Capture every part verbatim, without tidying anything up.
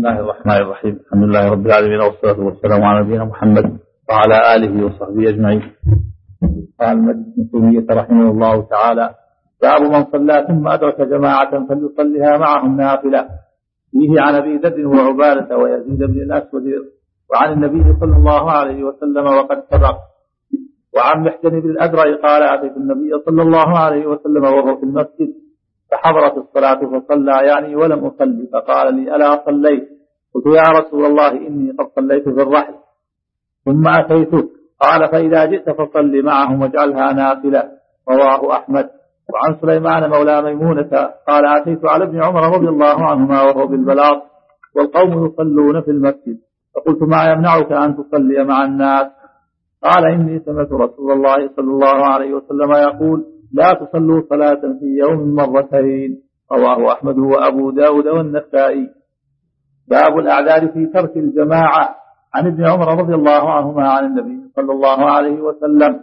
بسم الله الرحمن الرحيم. الحمد لله رب العالمين والصلاة والسلام على نبينا محمد وعلى آله وصحبه أجمعين. قال المجد بن تيمية رحمه الله تعالى: باب من صلى ثم أدرك جماعة فليصليها معهم نافلة. فيه عن أبي ذر وعبادة ويزيد بن الأسود وعن النبي صلى الله عليه وسلم وقد سبق. وعن محجن بن الأدرع قال: أتيت النبي صلى الله عليه وسلم وهو في المسجد فحضرت الصلاة فصلى يعني ولم أصلي، فقال لي: ألا صليت؟ قلت: يا رسول الله إني قد صليت في الرحل ثم أتيتك. قال: فإذا جئت فصل معهم واجعلها نافلة. رواه أحمد. وعن سليمان مولى ميمونة قال: أتيت على ابن عمر رضي الله عنهما وهو بالبلاط والقوم يصلون في المسجد، فقلت: ما يمنعك أن تصلي مع الناس؟ قال: إني سمعت رسول الله صلى الله عليه وسلم يقول: لا تصلوا صلاة في يوم مرتين. رواه أحمد وأبو داود والنسائي. باب الأعذار في ترك الجماعة. عن ابن عمر رضي الله عنهما عن النبي صلى الله عليه وسلم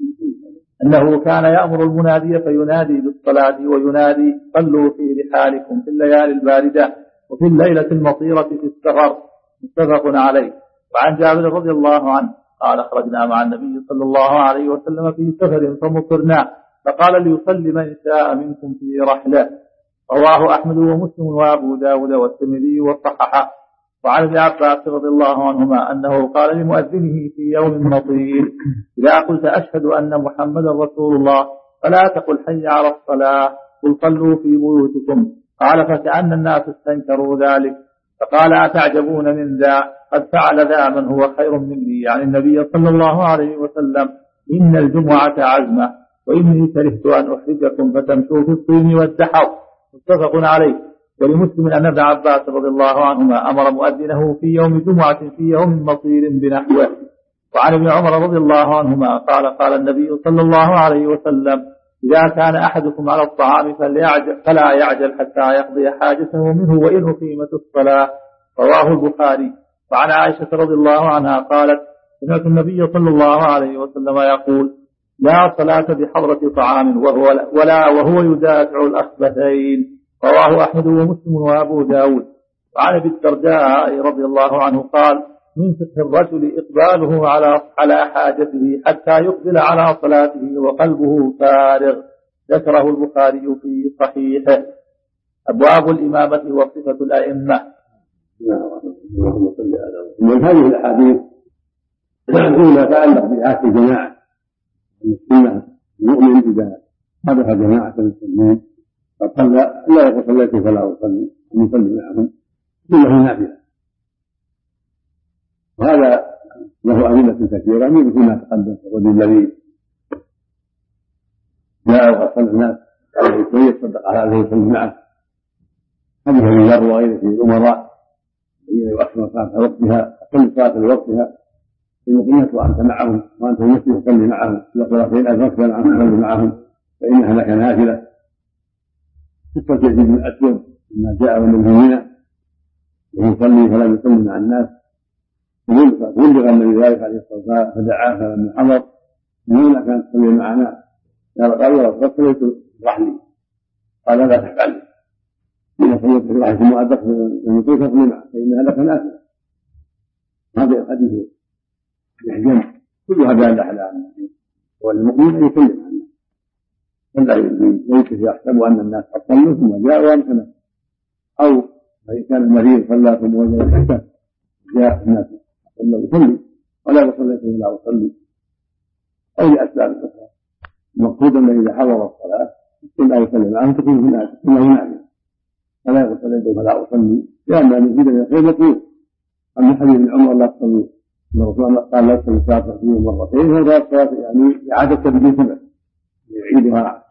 أنه كان يأمر المنادي فينادي بالصلاة وينادي: صلوا في رحالكم في الليالي الباردة وفي الليلة المطيرة في السفر. متفق عليه. وعن جابر رضي الله عنه قال: خرجنا مع النبي صلى الله عليه وسلم في سفر فمطرنا، فقال: ليصلي من شاء منكم في رحله. رواه أحمد ومسلم وأبو داود والترمذي وصححه. وعن ابن عباس رضي الله عنهما أنه قال لمؤذنه في يوم مطير: إذا قلت أشهد أن محمدا رسول الله فلا تقل حي على الصلاة، قل صلوا في بيوتكم. قال: فكأن الناس استنكروا ذلك، فقال: أتعجبون من ذا؟ قد فعل ذا من هو خير مني، يعني النبي صلى الله عليه وسلم. إن الجمعة عزمة، وإني كرهت أن أحرجكم فتمشوا في الطين والدحر. متفق عليه. ولمسلم أن ابن عباس رضي الله عنهما أمر مؤذنه في يوم جمعة في يوم مطير بنحوه. وعن ابن عمر رضي الله عنهما قال: قال النبي صلى الله عليه وسلم: إذا كان أحدكم على الطعام فلا يعجل حتى يقضي حاجته منه وإن أقيمت الصلاة. رواه البخاري. وعن عائشة رضي الله عنها قالت: سمعت النبي صلى الله عليه وسلم يقول: لا صلاة بحضرة طعام وهو ولا وهو يدافع الأخبثين. رواه أحمد ومسلم وأبو داود. وعن ابي الدرداء رضي الله عنه قال: من فقه الرجل إقباله على على حاجته حتى يقبل على صلاته وقلبه فارغ. ذكره البخاري في صحيحه. أبواب الإمامة وصفة الأئمة. من هذه الأحاديث فيما يتعلق بآت الجماعة. السنة المؤمن إذا حدث جماعة المسلمين فقال: لا يقول صليت فلا أصلي، أن يصلي معهم كله نافلة. وهذا له أدلة كثيرة مثل ما تقدم. الرجل الذي جاء وقد صلى الناس عليه شوية صدق على هذه يصلي معه. حديث ابي ذر وغيره في الأمراء الذين يؤخرون صلاة وقتها أقل صلاة لوقتها المقيمة وأنت معهم وأنت مسلم تصلي معهم، إذا صلاتين أدركت معهم تصلي معهم فإنها لك نافلة. قصة يزيد بن الأسود لما جاء والنبيين ويصلي فلم يصلي مع الناس فبلغ النبي ذلك عليه الصلاة والسلام فدعاه فلما حضر: من كانت تصلي معنا؟ قال: قد صليت رحلي. قال: لا تفعل، إذا صليت في رحلي ثم أدركت لم يصلي تصلي معه فإنها لك نافلة. هذا الحديث يحجم كل هذا الأحلام. والمؤمن يصلي مع الناس فلا ليس يحسب أن الناس قد صلوا ثم جاءوا وامتنعوا، أو فإن كان المريض صلى ثم وجد تحته جاء الناس صلى يصلي ولا يصلي فلا يصلي، أو لأسباب أخرى. المقصود أن إذا حضر الصلاة لا يصلي معهم تكون هناك نافلة، فلا يصلي فلا أصلي، لأن المزيد من الخير مطلوب. أما حديث ابن عمر: لا تصلي، قال: لا تصلي الصلاة في يوم مرتين، هذا الصلاة يعني إعادة بدون سبب يعيدها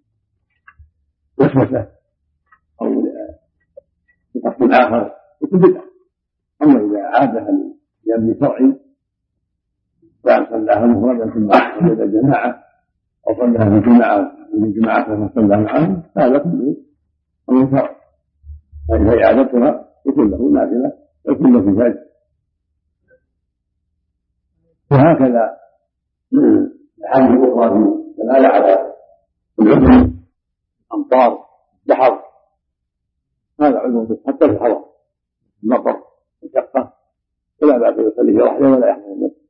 وسوسة أو بقصد آخر يكون بدعة. أما إذا عادها لأمر شرعي كان صلاها مفردا ثم وجد الجماعة أو صلاها في جماعة من جماعة ثم صلى معهم هذا كله أمر شرعي، فإذا إعادتها يكون له نافلة يكون له فجر. وهكذا الحاجة الأخرى في الآية على العذر أمطار بحر، هذا عذر حتى في الحضر المطر بأس يصلي وحده ولا يحضر المسجد.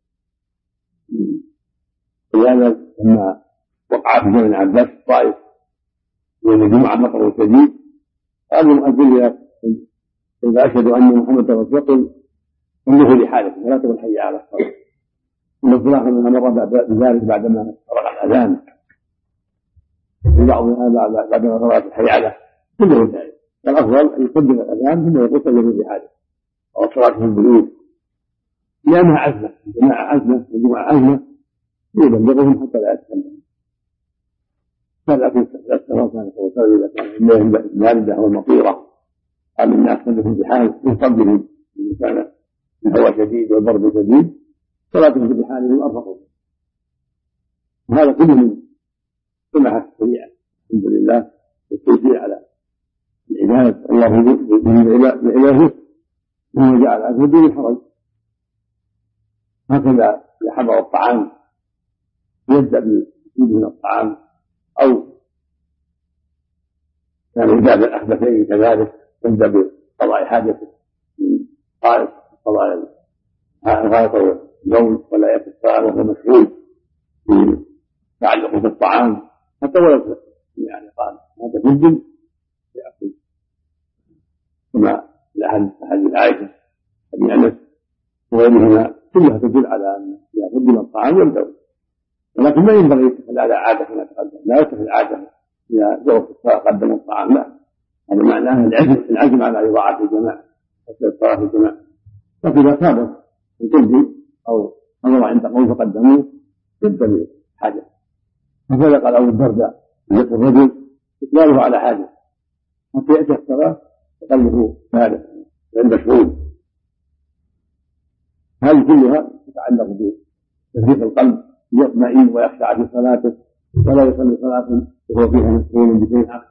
ولهذا لما وقع في زمن عباس الطائف وأن الجمعة مطر شديد قال المؤذن إذا أشهد أن محمدا رسول الله انظروا لحالكم ولا تقل حي على الصلاة. ثم الصلاة أنها مر بذلك بعدما فرغ الأذان في بعضها بعدما فرغت الحي على كله ذلك. الأفضل أن يقدم الأذان ثم يقول صلوا بحالكم أو الصلاة في البيوت لأنها عزمة، الجماعة عزمة والجمعة عزمة يبلغهم حتى لا يتكلم. فلكن الصلاة كانت توصل إذا كان الليل باردة أو المطيرة قال الناس صلوا بحال يصلهم إذا كان الهواء شديد والبرد شديد صلاتهم بحالهم أرفقوا. وهذا كله من سماحة الشريعة الحمد لله والتوفيق على العباد. الله يريد لعباده وهو جعل عنه دون الحرج. هكذا إذا حضر الطعام يبدأ بجزء من الطعام أو كان يبدأ بالأخبثين كذلك يبدأ بقضاء حاجته قائد قضاء الغائط والنوم ولا يأكل الطعام وهو مشغول في تعلقه بالطعام حتى ولو يعني قال هذا جد يأكل كما لأحد أحد عائشة أبي أنس وغيرهما كلها تدل على أن إذا قدم الطعام يبدأ، ولكن ما ينبغي يتخذ على عادة كما تقدم، لا يتخذ عادة إذا جاءوا في الصلاة قدموا الطعام، لا، هذا معناه العزم العزم على إضاعة الجماعة حتى الصلاة في الجماعة. فإذا صادف القدم أو نظر عند قوم فقدموه يبدأ بحاجة. هكذا قال أبو الدرداء يقول الرجل إقباله على حاجة حتى يأتي الصلاة وقلبه فارغ عند شعور. هذه كلها تتعلق بتفريق القلب يطمئن ويخشع في صلاته ولا يصلي صلاة وهو فيها مشغول بشيء آخر.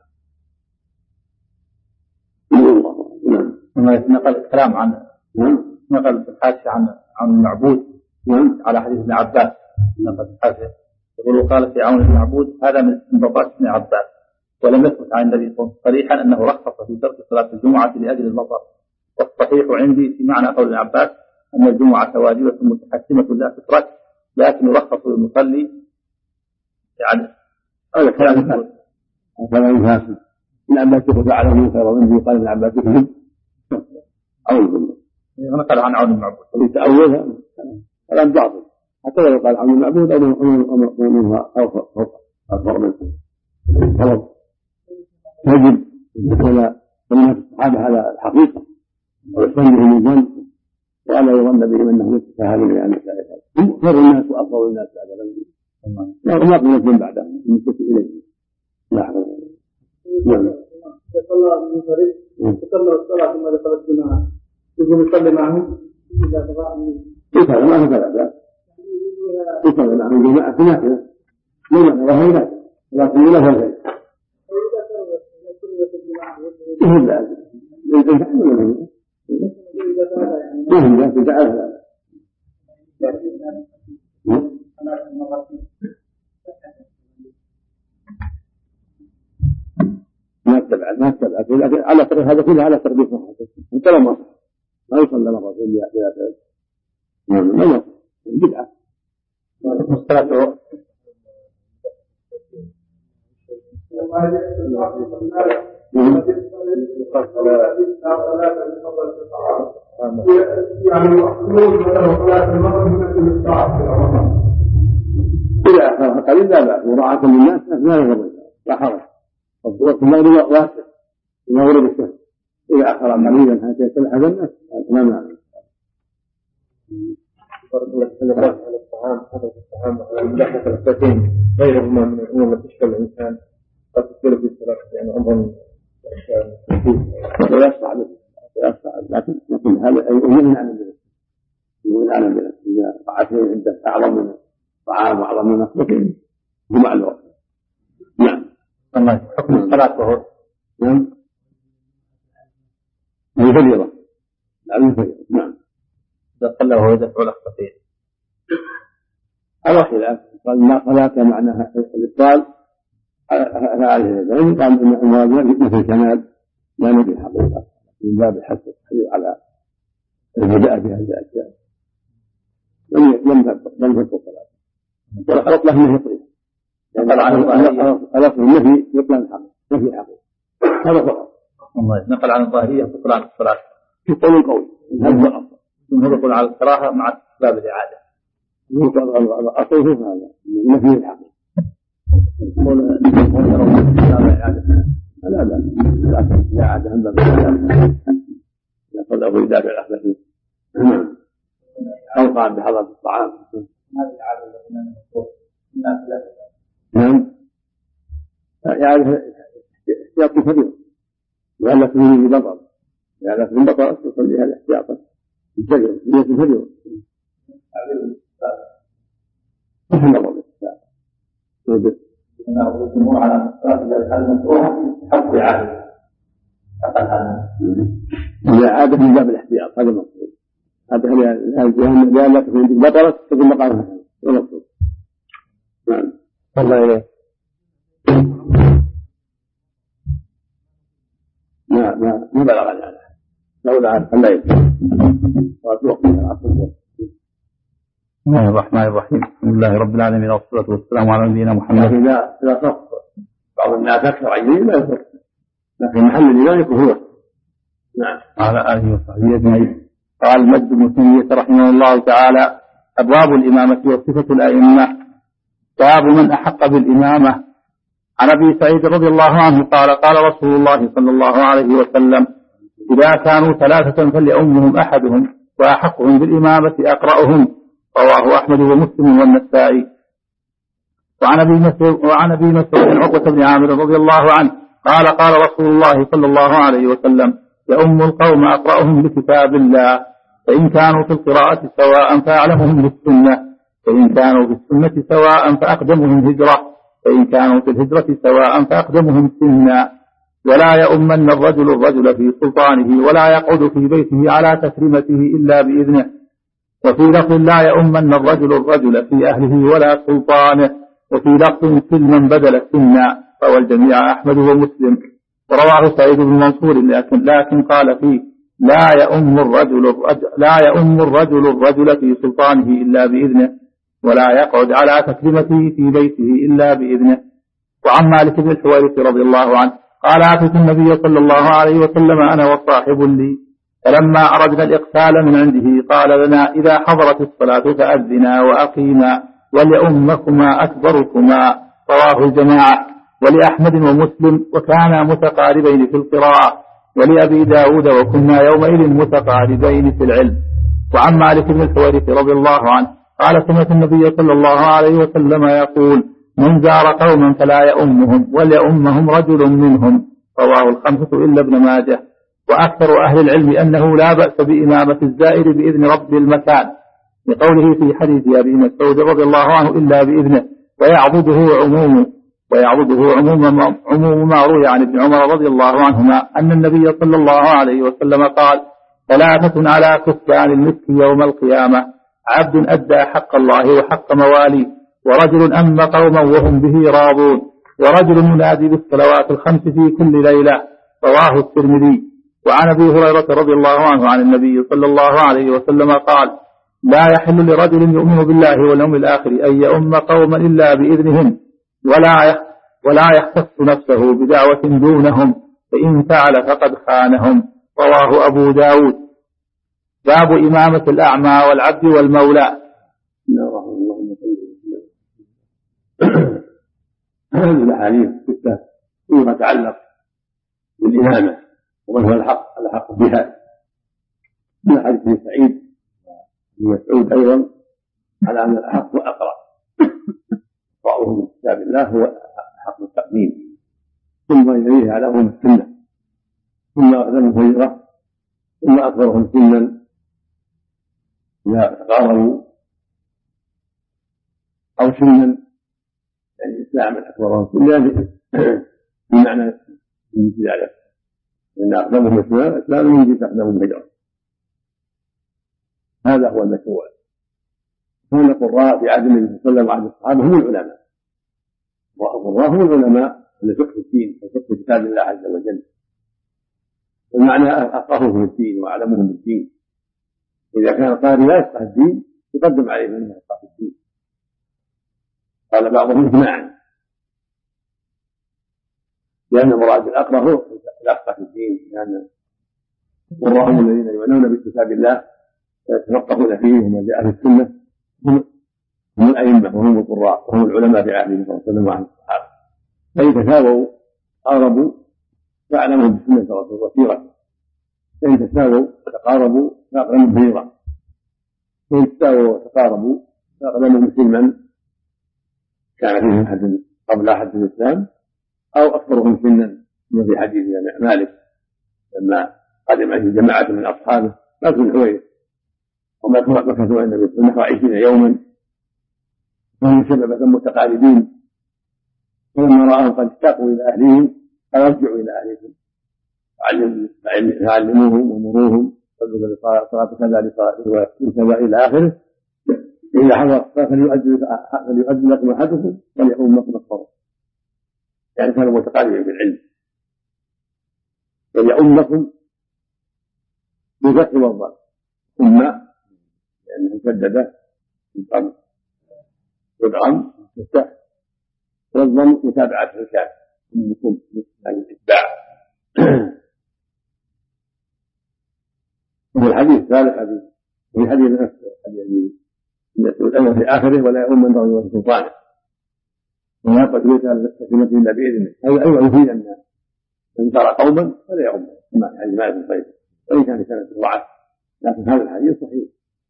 ثم نقل الكلام عن نقل في الحاشية عن عن المعبود على حديث ابن عباس. نقل في الحاشية يقول قال في عون المعبود هذا من استنباطات ابن عباس ولم يثبت عن النبي صلى الله عليه وسلم صريحا أنه رخص في ترك صلاة الجمعة لأجل المطر. والصحيح عندي في معنى قول ابن عباس أن الجمعة واجبة متحتمة لا تترك لكن يرخص للمصلي يعني هذا كلام فاسد. كلام فاسد. ابن عباس يقول فعله منكر ومنه قال ابن عباس يكذب أعوذ بالله. نقل عن عون المعبود يتأولها كلام باطل حتى لو قال عون المعبود أو منها أو فوق أكبر منه غلط. يجب أن يكون الصحابة على الحقيقة ويصلهم الظن وألا يظن بهم أنهم يتساهلون يعني هم خير الناس وأفضل الناس بعد ذلك لا ما قلت بعدهم نسبة إليه. لا حول ولا قوة. صلى المنفرد وصلى الصلاة ثم دخل الجماعة يقول يصلي معهم إذا تضاعف يصلي ما هو ثلاثة يصلي معهم جماعة في ناحية لما وهي ناحية لكن له الغير يهم ذلك يهم ذلك تعالى ما تبعد ما تبعد لكن على طريق هذا كله على تربية صحته انت لا ما ما يصلى مرة في الياء ما ما بدعة مستلته إذا أخرها قليل لا بأس مراعاة للناس لا يغرب لا حرج. والوقت المغرب واسع المغرب الشهر إذا أخر قليلا حتى يصلح هذا الناس ما معنى. على الطعام حضرة الطعام وعلى ملاحظة الأخبثين غيرهما من الأمور التي تشغل الإنسان قد تشغل في الصلاة يعني أمرا لا يصلح به لا يصلح لكن لكن هذا يؤمن عن الناس يؤمن عن الناس إذا طاعته عدة أعظم من الطعام وأعظم من الأخبثين جمع الوقت. نعم. الله حكم الصلاة وهو نعم هي فريضة لا فريضة. نعم إذا صلى وهو يدفع الأخبثين على خلاف قال ما صلاة معناها الإبطال فعليه العلم قال إن المواجهة مثل الكمال لا نبي الحقيقة من باب الحث الحديث على البداء في هذه الأشياء لم لم تنقض صلاته ولا خلط له انه يطرد نقل عن الظاهرية خلاص النفي يطلع الحقيقة نفي الحقيقة هذا فقط. نقل عن الظاهرية تطلع عن الصلاة في قول القول هذا الأفضل ثم يقول على الكراهة مع استحباب الإعادة الأصل في هذا نفي الحقيقة قول إعادة لا لا لا لا عاد هم باب يقول أبو إدارة الأخلاقي أو قام بحضرة الطعام هذه العادة نعم يعني احتياط كبير ولا تكون ببطل يعني في البطل تصليها الاحتياط الجري نية الفجر رحم الله بالسلام هنا الجمهور على الصلاة إذا كان مفتوحة حق إعادة إذا عادة من باب الاحتياط هذا المقصود هذا لأن لا تكون بطلت تكون مقامها هذا المقصود. نعم الله إليه. ما ما ما بلغ هذا لولا أن لا يكون وقت العصر. بسم الله الرحمن الرحيم الحمد لله رب العالمين والصلاة والسلام على نبينا محمد. إذا إذا صف بعض الناس أكثر عينين لا يصف لكن محل الإمام يكون هو. نعم على آله وصحبه أجمعين. قال المجد بن تيمية رحمه الله تعالى أبواب الإمامة وصفة الأئمة. باب من أحق بالإمامة. عن أبي سعيد رضي الله عنه قال قال رسول الله صلى الله عليه وسلم إذا كانوا ثلاثة فليؤمهم أحدهم وأحقهم بالإمامة أقرأهم. رواه أحمد ومسلم والنسائي. وعن أبي مسعود وعن أبي مسعود عقبة بن عامر رضي الله عنه قال قال رسول الله صلى الله عليه وسلم يؤم القوم أقرأهم لكتاب الله فإن كانوا في القراءة سواء فأعلمهم بالسنة فإن كانوا في السنة سواء فأقدمهم هجرة فإن كانوا في الهجرة سواء فأقدمهم سنا ولا يؤمن الرجل الرجل في سلطانه ولا يقعد في بيته على تكريمته إلا بإذنه. وفي لفظ لا يؤمن الرجل الرجل في أهله ولا سلطانه. وفي لفظ كل من بدل سنا. روى الجميع أحمد ومسلم. ورواه سعيد بن منصور لكن, لكن قال فيه لا يؤم الرجل الرجل لا يؤم الرجل الرجل في سلطانه إلا بإذنه ولا يقعد على تكريمته في بيته إلا بإذنه. وعن مالك بن الحويرث رضي الله عنه قال أتيت النبي صلى الله عليه وسلم أنا والصاحب لي فلما أردنا الإقتال من عنده قال لنا إذا حضرت الصلاة فأذنا وأقيما وليؤمكما أكبركما. رواه الجماعة. ولأحمد ومسلم وكانا متقاربين في القراءة. ولأبي داود وكنا يومئذ متقاربين في العلم. وعن مالك بن الحويرث رضي الله عنه قال سمعت النبي صلى الله عليه وسلم يقول من زار قوما فلا يؤمهم وليؤمهم رجل منهم. رواه الخمسة إلا ابن ماجه. وأكثر أهل العلم أنه لا بأس بإمامة الزائر بإذن رب المكان لقوله في حديث أبي مسعود رضي الله عنه إلا بإذنه ويعضده عموم ويعضده عموم عموم ما روي عن ابن عمر رضي الله عنهما أن النبي صلى الله عليه وسلم قال ثلاثة على كفان المسك يوم القيامة عبد أدى حق الله وحق مواليه ورجل أم قوما وهم به راضون ورجل ينادي بالصلوات الخمس في كل ليلة. رواه الترمذي. وعن أبي هريرة رضي الله عنه عن النبي صلى الله عليه وسلم قال لا يحل لرجل يؤمن بالله واليوم الآخر أن يؤم قوما إلا بإذنهم ولا ولا يختص نفسه بدعوة دونهم فإن فعل فقد خانهم. رواه أبو داود. باب إمامة الأعمى والعبد والمولى. هذه الأحاديث ستة فيما يتعلق بالإمامة ومن هو الحق الحق بها من حديث ابن سعيد بن مسعود أيضا على أن الأحق وأقرأ قرأه من كتاب الله هو حق التقديم ثم يليه على أم السنة ثم أقدمه هجرة ثم أكبرهم سنا إذا تقاربوا أو سنا يعني الإسلام الأكبرهم سنا بمعنى من ذلك إن أقدمهم الإسلام الإسلام من جهة أقدمهم هجرة. هذا هو المشروع. كان القراء في عهد النبي صلى الله عليه وسلم وعهد الصحابة هم العلماء. والقراء هم العلماء اللي فقه الدين وفقه كتاب الله عز وجل. المعنى أفقههم في الدين وأعلمهم بالدين. إذا كان القارئ لا يفقه الدين يقدم عليه من يفقه في الدين. قال بعضهم اجماعا، لأن مراد الأقرأ هو الأفقه في الدين، لأن قراءهم الذين يعنون بكتاب الله يتفقهون فيه هم أهل السنة هم الأئمة وهم القراء وهم العلماء في عهده صلى الله عليه وسلم وعن الصحابة، فإن تساووا قاربوا فأعلموا بسنة رسول وسيرته، فإن تساووا تقاربوا فأقدموا بهيرة، فإن تساووا وتقاربوا فأقدموا مسلما كان فيهم أحد قبل أحد الإسلام أو أكثرهم سنا، في حديث مالك لما قدم عليه جماعة من أصحابه مات بن حويرث وما مكثوا عند النبي نحو عشرين يوما وهم شبابة متقاربين، فلما رآهم قد اشتاقوا إلى أهلهم قال ارجعوا إلى أهلكم فعلموهم ومروهم صلوا صلاة كذا لصلاة وكذا إلى آخره، إذا حضر فليؤذن لكم أحدكم وليؤم لكم الصلاة، يعني كانوا متقاربين بالعلم، وليؤم لكم بالفتح والضم أمة لأنه مسددة بالضم والضم بالفتح والضم متابعة الكاف أمكم يعني الإتباع. وفي الحديث الثالث حديث وفي حديث نفس الذي يقول في آخره ولا يؤم من ضمن سلطانه ولا قد سكنة إلا بإذنه، هذا أيضا يفيد أن من ترى قوما فلا يؤم كما في حديث مالك بن صيد وإن كان سنة ضعف، لكن هذا الحديث صحيح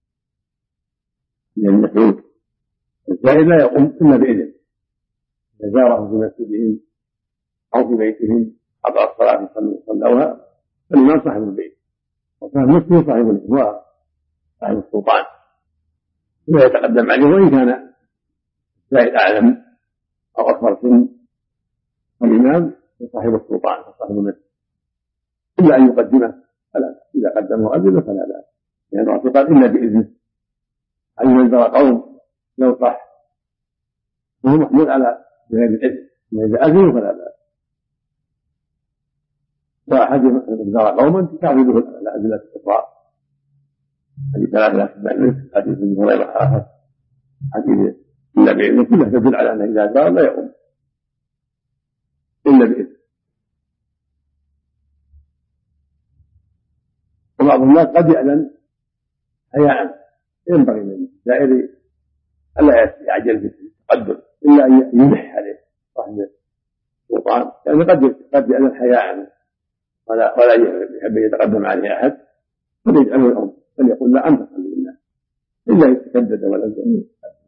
لأن يقول الزائد لا يقوم إلا بإذن، إذا زاره في مسجدهم أو في بيتهم قطع الصلاة صلوها فالإمام صاحب البيت وكان مسلم صاحب الإخوة صاحب السلطان ولا يتقدم عليه، وإن كان الزائد أعلم أو أكبر سن الإمام وصاحب السلطان وصاحب المسجد إلا أن يقدمه فلا، إذا قدمه أذنه فلا لا، لأنه يعني اعتقاد إلا بإذنه، أي من ذرى قوم لو صح وهو محمول على غير الإذن، وإذا أذنه فلا لا، وأحد من ذرى قوما تعرضه الأدلة الأخرى، هذه ثلاثة لا حديث ابن هريرة آخر حديث إلا بإذنه كلها تدل على أنه إذا زار لا يقوم إلا بإذن. وبعض الناس قد يأذن حياء، ينبغي من الزائر ألا يعجل في التقدم إلا أن يلح عليه صاحب السلطان، لأنه قد قد يأذن حياء ولا ولا يحب يتقدم عليه أحد فليجعله الأمر فليقول لا أنت صلي لله إلا يتشدد ولا يزال.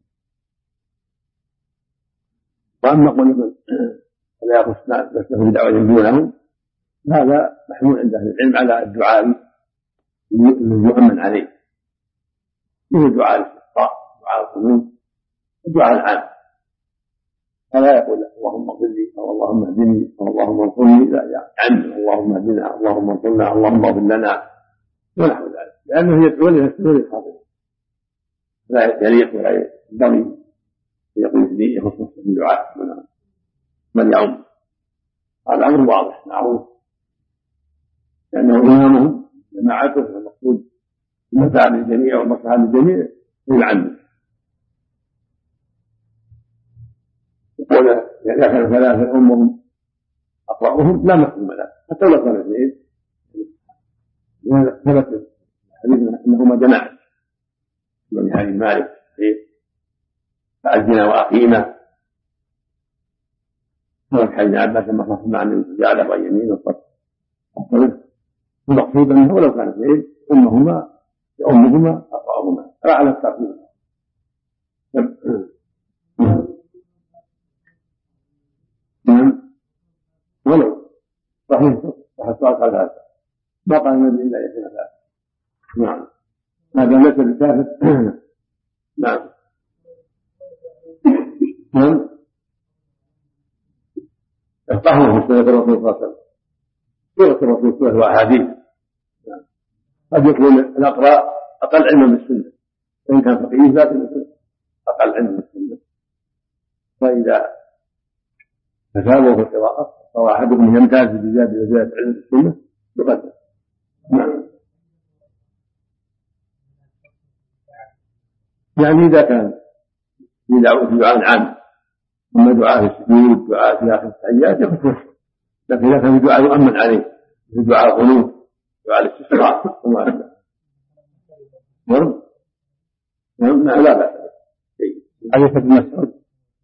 وأما قول ولا يخص نفسه بدعوة دونهم هذا محمول عند أهل العلم على الدعاء المؤمن عليه، مثل دعاء الاستسقاء دعاء القنوت الدعاء العام، فلا يقول اللهم اغفر لي أو اللهم اهدني أو اللهم انصرني، لا يعني اللهم اهدنا اللهم انصرنا اللهم اغفر لنا ونحو ذلك، لأنه يدعو لنفسه للخاطئ لا يليق ولا ينبغي يقول لي يخص نفسه بالدعاء من يعم. هذا أمر واضح معروف لأنه إمامهم جماعته والمقصود المساعد للجميع والمصلحة للجميع يلعن. يقول إذا كانوا ثلاثة أمهم أقرأهم لا مفهوم له حتى لو كانوا اثنين، ثبت حديثنا أنهما جماعة من حديث مالك فأذنا وأقيما، ثبت حديث عباس لما خصم عن الجعل عن يمين والصف، المقصود أنه لو كانت اثنين أمهما أمهما أقرأهما على الترتيب. نعم ولو صحيح صح السؤال قال هذا ما قال النبي إلا يكون هذا. نعم هذا ليس بكافر. نعم نعم يفقهه في سنة الرسول صلى الله عليه وسلم، سورة الرسول سورة وأحاديث. قد يكون الأقرأ أقل علما بالسنة وإن كان فقيه لكن أقل علما بالسنة، فإذا تساووا في القراءة أو أحدهم يمتاز بزيادة زيادة علم السنة يقدم. نعم يعني إذا كان في دعاء عام أما دعاء في السجود دعاء في آخر التحيات يخفف، لكن إذا كان في دعاء يؤمن عليه في دعاء القنوت دعاء الاستسقاء وما أشبه نعم نعم لا بأس. حديث ابن مسعود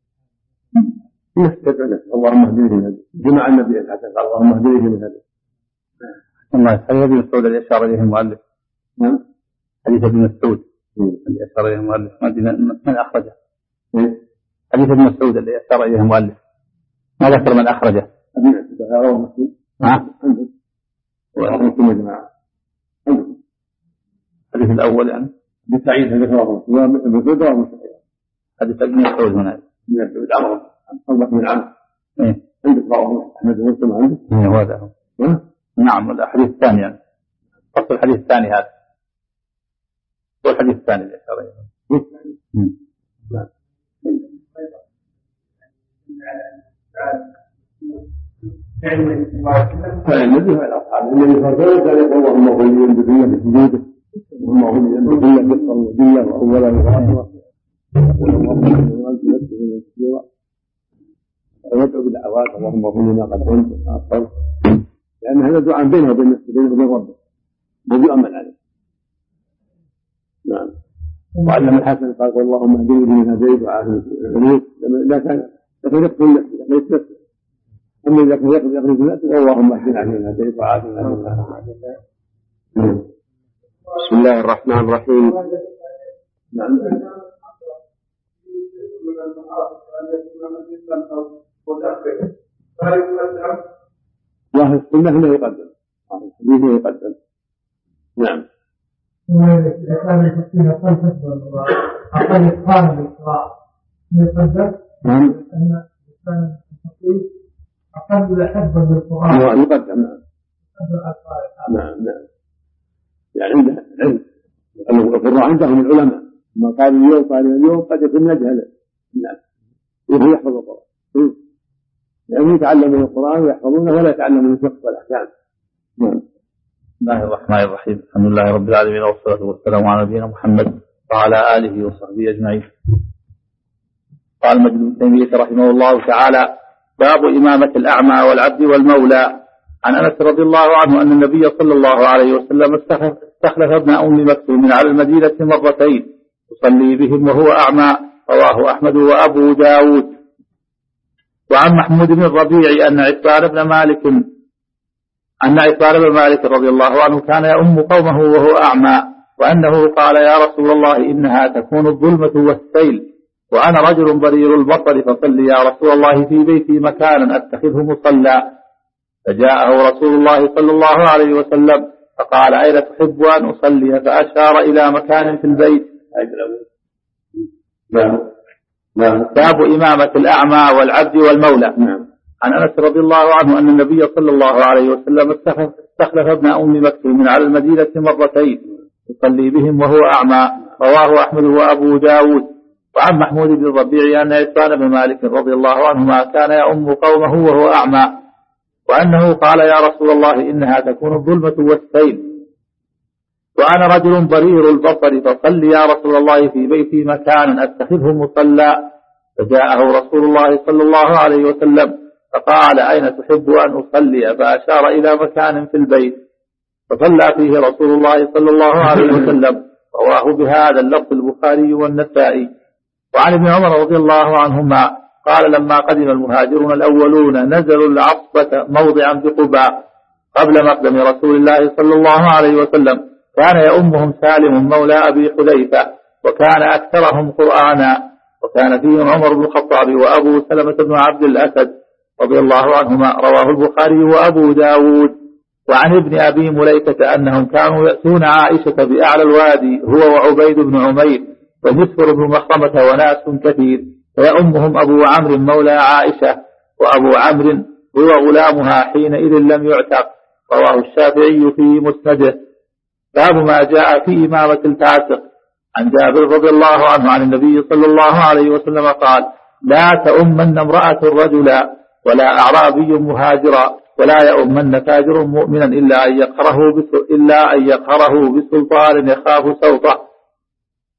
اللهم اهدني من هديك جمع النبي الحسن قال اللهم اهدني من هديك. الله حديث ابن مسعود الذي أشار إليه المؤلف. نعم حديث ابن مسعود الذي أشار إليه المؤلف من أخرجه؟ حديث ابن مسعود الذي أشار إليه المؤلف ما ذكر من أخرجه؟ رواه مسلم. ها؟ ومسلم جماعة. الحديث الأول يعني بسعيد هذا رواه مسلم ومسعود رواه مسلم. حديث ابن مسعود هنا ابن مسعود عمرو أربعة من عام. إيه. عندك رواه أحمد ومسلم عندك. إيه هذا هو. نعم الحديث الثاني يعني. فصل الحديث الثاني هذا. هو الحديث الثاني اللي أشار إليه. نعم. فالنبي والأصحاب الذي فرقوا كان يقول اللهم اغفر لي بذله بسجوده اللهم اغفر لي بذله بالصبر وذله وأولا وآخرا اللهم اغفر لي وأنت نفسه من السيرة ويدعو بدعوات اللهم اغفر لي ما قدمت وما أخرت لأن هذا دعاء بينه وبين نفسه بينه وبين ربه الذي يؤمن عليه. نعم. وعلم الحسن قال اللهم اهدني من هديت وعافني لا كان لكن يقتل نفسه ليس نفسه. أما إذا كان يقضي يقضي بنفسه اللهم اهدنا من هديت وعافنا من هديت. بسم الله الرحمن الرحيم. نعم. ظاهر السنة هنا يقدم الحديث هنا يقدم. نعم. إذا كان يكفيها خلفة أقل إتقانا للقراءة يقدم. نعم. أن الإنسان الفقيه أقل حفظا للقرآن. يقدم. نعم. نعم نعم. يعني عنده علم. القراء عندهم العلماء. ما قال اليوم قال اليوم قد يكون يجهل. نعم. وهو يحفظ القرآن. يعني يتعلمون القرآن ويحفظونه ولا يتعلمون الفقه والأحكام. نعم. بسم الله الرحمن الرحيم. الحمد لله رب العالمين والصلاة والسلام على نبينا محمد وعلى آله وصحبه أجمعين. قال ابن تيمية رحمه الله تعالى: باب إمامة الأعمى والعبد والمولى. عن أنس رضي الله عنه أن النبي صلى الله عليه وسلم استخلف ابن أم مكتوم على المدينة مرتين يصلي بهم وهو أعمى. رواه أحمد وأبو داود. وعن محمود بن الربيع أن عثمان بن مالك أن عثمان بن مالك رضي الله عنه كان يؤم قومه وهو أعمى، وأنه قال: يا رسول الله إنها تكون الظلمة والسيل وأنا رجل ضرير البصر، فصل يا رسول الله في بيتي مكانا أتخذه مصلى. فجاءه رسول الله صلى الله عليه وسلم فقال: أين تحب أن أصلي؟ فأشار إلى مكان في البيت. باب إمامة الأعمى والعبد والمولى. عن أنس رضي الله عنه أن النبي صلى الله عليه وسلم استخلف ابن أم مكتوم على المدينة مرتين يصلي بهم وهو أعمى. رواه أحمد وأبو داود. وعن محمود بن الربيع أن عثمان بن مالك رضي الله عنهما كان يؤم قومه وهو أعمى، وأنه قال: يا رسول الله إنها تكون الظلمة والسيل وأنا رجل ضرير البصر، فصل يا رسول الله في بيتي مكانا أتخذه مصلى. فجاءه رسول الله صلى الله عليه وسلم فقال: أين تحب أن أصلي؟ فأشار إلى مكان في البيت فصلى فيه رسول الله صلى الله عليه وسلم. رواه بهذا اللفظ البخاري والنسائي. وعن ابن عمر رضي الله عنهما قال: لما قدم المهاجرون الأولون نزلوا العصبة موضعا بقباء قبل مقدم رسول الله صلى الله عليه وسلم، كان يؤمهم سالم مولى أبي حذيفة وكان أكثرهم قرآنا، وكان فيهم عمر بن الخطاب وأبو سلمة بن عبد الأسد رضي الله عنهما. رواه البخاري وأبو داود. وعن ابن أبي مليكة أنهم كانوا يأتون عائشة بأعلى الوادي هو وعبيد بن عمير ومسفر بن مخرمة وناس كثير، فيأمهم أبو عمرو مولى عائشة، وأبو عمرو هو غلامها حينئذ لم يعتق. رواه الشافعي في مسنده. باب ما جاء في إمامة الفاسق. عن جابر رضي الله عنه عن النبي صلى الله عليه وسلم قال: لا تؤمن امرأة رجلا ولا أعرابي مهاجرا ولا يؤمن فاجر مؤمنا إلا أن يقهره إلا أن يقهره بسلطان يخاف سوطه.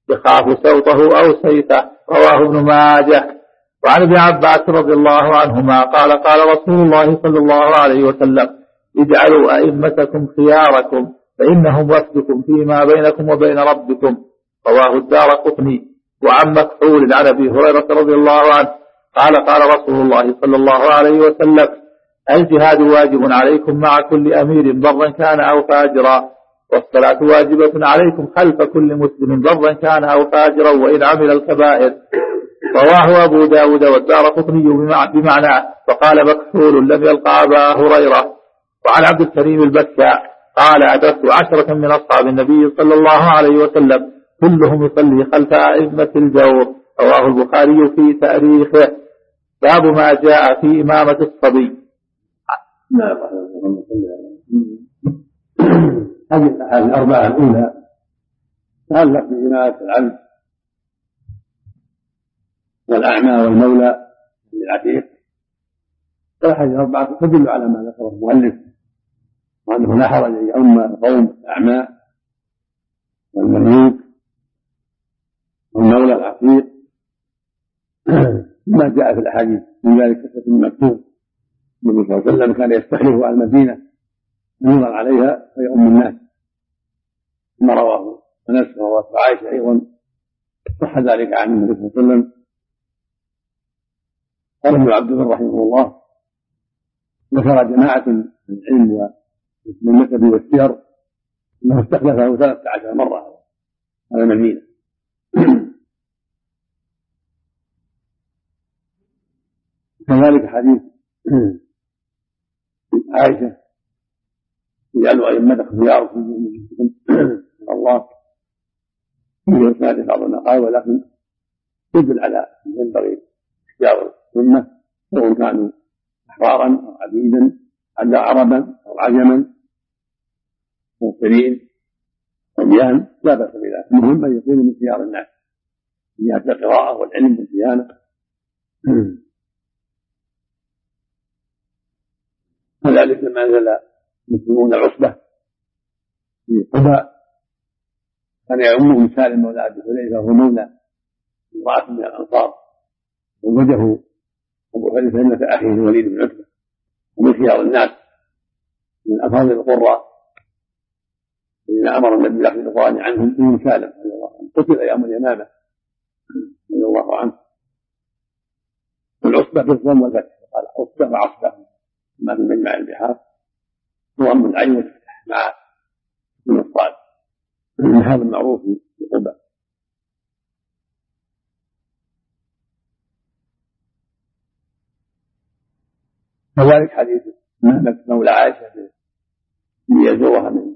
يخاف سوطه أو سيفه. رواه ابن ماجه. وعن ابن عباس رضي الله عنهما قال قال رسول الله صلى الله عليه وسلم اجعلوا أئمتكم خياركم فإنهم وفدكم فيما بينكم وبين ربكم. رواه الدارقطني. وعن مكحول عن أبي هريرة رضي الله عنه قال قال رسول الله صلى الله عليه وسلم الجهاد واجب عليكم مع كل أمير برا كان أو فاجرا، والصلاة واجبة عليكم خلف كل مسلم برا كان أو فاجرا وإن عمل الكبائر. رواه أبو داود والدارقطني بمعناه. فقال مكحول لم يلقى أبا هريرة. وعن عبد الكريم البكاء قال أدركت عشرة من أصحاب النبي صلى الله عليه وسلم كلهم يصلي خلف أئمة الجور. رواه البخاري في تاريخه. باب ما جاء في إمامة الصبي. نعم. هذه الأحاديث الأربعة الأولى تتعلق بإمامة العبد والأعمى والمولى للعتيق، والأحاديث الأربعة تدل على ما ذكره المؤلف وأنه لا حرج أن يؤم القوم الأعمى والمملوك والمولى العتيق ما جاء في الأحاديث من ذلك قصة المكتوب النبي صلى الله عليه وسلم كان يستخلف على المدينة ينظر عليها فيؤم الناس، ثم رواه أنس ورواه عائشة أيضا صح ذلك عن النبي صلى الله عليه وسلم. قال ابن عبد الله رحمه الله ذكر جماعة من العلم ومن النسب والسير أنه استخلفه ثلاثة عشر مرة على المدينة. كذلك حديث عائشة اجعلوا أئمتكم خياركم من الله في إسناد بعض النقائل، ولكن يدل على ينبغي اختيار السنة سواء كانوا أحرارا أو عبيدا أو عربا أو عجما مبصرين صبيان لا بأس بذلك، المهم أن يكونوا من خيار الناس من جهة القراءة والعلم والديانة. كذلك لما نزل المسلمون العصبة في قباء كان يعمهم سالم مولى أبي حذيفة وهو مولى امرأة من الأنصار، ووجه أبو حذيفة ابنة أخيه الوليد بن عتبة ومن خيار الناس من أفاضل القراء الذين أمر النبي بأخذ القرآن عنهم منهم سالم رضي الله عنه قتل أيام اليمامة رضي الله عنه. والعصبة بالضم والفتح قال عصبة وعصبة ما في مجمع البحار ضم العين وتفتح مع من الصاد، هذا المعروف في قباء. كذلك حديث مهنة مولى عائشة ليزورها من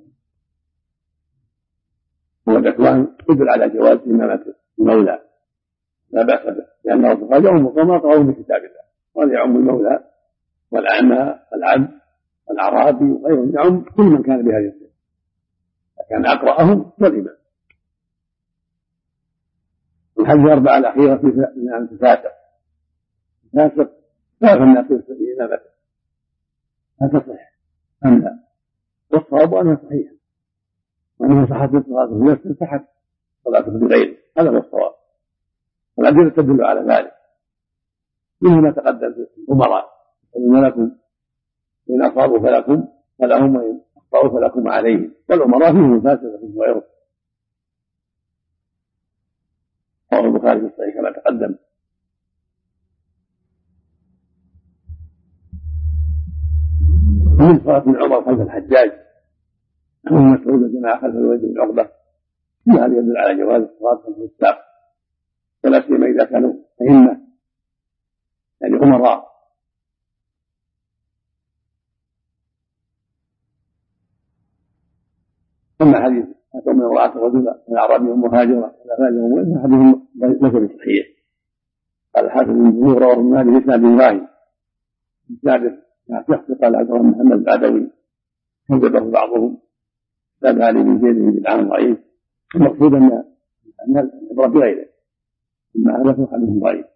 والأكوان يدل على جواز إمامة المولى لا بأس به، لأن الرسول قال يوم القمر قوم بكتاب الله، قال يعم المولى والأعمى والعبد والأعرابي وغيرهم، يعم كل من كان بهذه الصفة، فكان أقرأهم والإمام. الحج الأربعة الأخيرة في إمامة الفاسق الفاسق خاف الناس في إمامته لا تصح أم لا، والصواب أنها صحيحة وأنه صحت صلاته بنفسه صحت صلاته بغيره، هذا هو الصواب، والأدلة تدل على ذلك. منه ما تقدم في الأمراء ومن لكم إن أصابوا فلكم فلهم وإن أخطأوا فلكم عليهم، والأمراء فيهم الفاسق فيهم غيره. رواه البخاري في الصحيح كما تقدم. من صلاة ابن عمر خلف الحجاج ومن مسعود الجماعة خلف الوليد بن عقبة، في هذا يدل على جواز الصلاة خلف الساق، ولا سيما إذا كانوا أئمة يعني أمراء. أما حديث أتوا من امرأة رجل الأعرابي مهاجرة ولا فاجر أحدهم ليس بصحيح. قال الحافظ بن جرير رواه ابن ماجه بإسناد راهي بإسناد شخص قال عبد الله محمد العدوي كذبه بعضهم كتاب علي بن زيد بن جدعان ضعيف، المقصود أن العبرة بغيره مما هذا حديث ضعيف.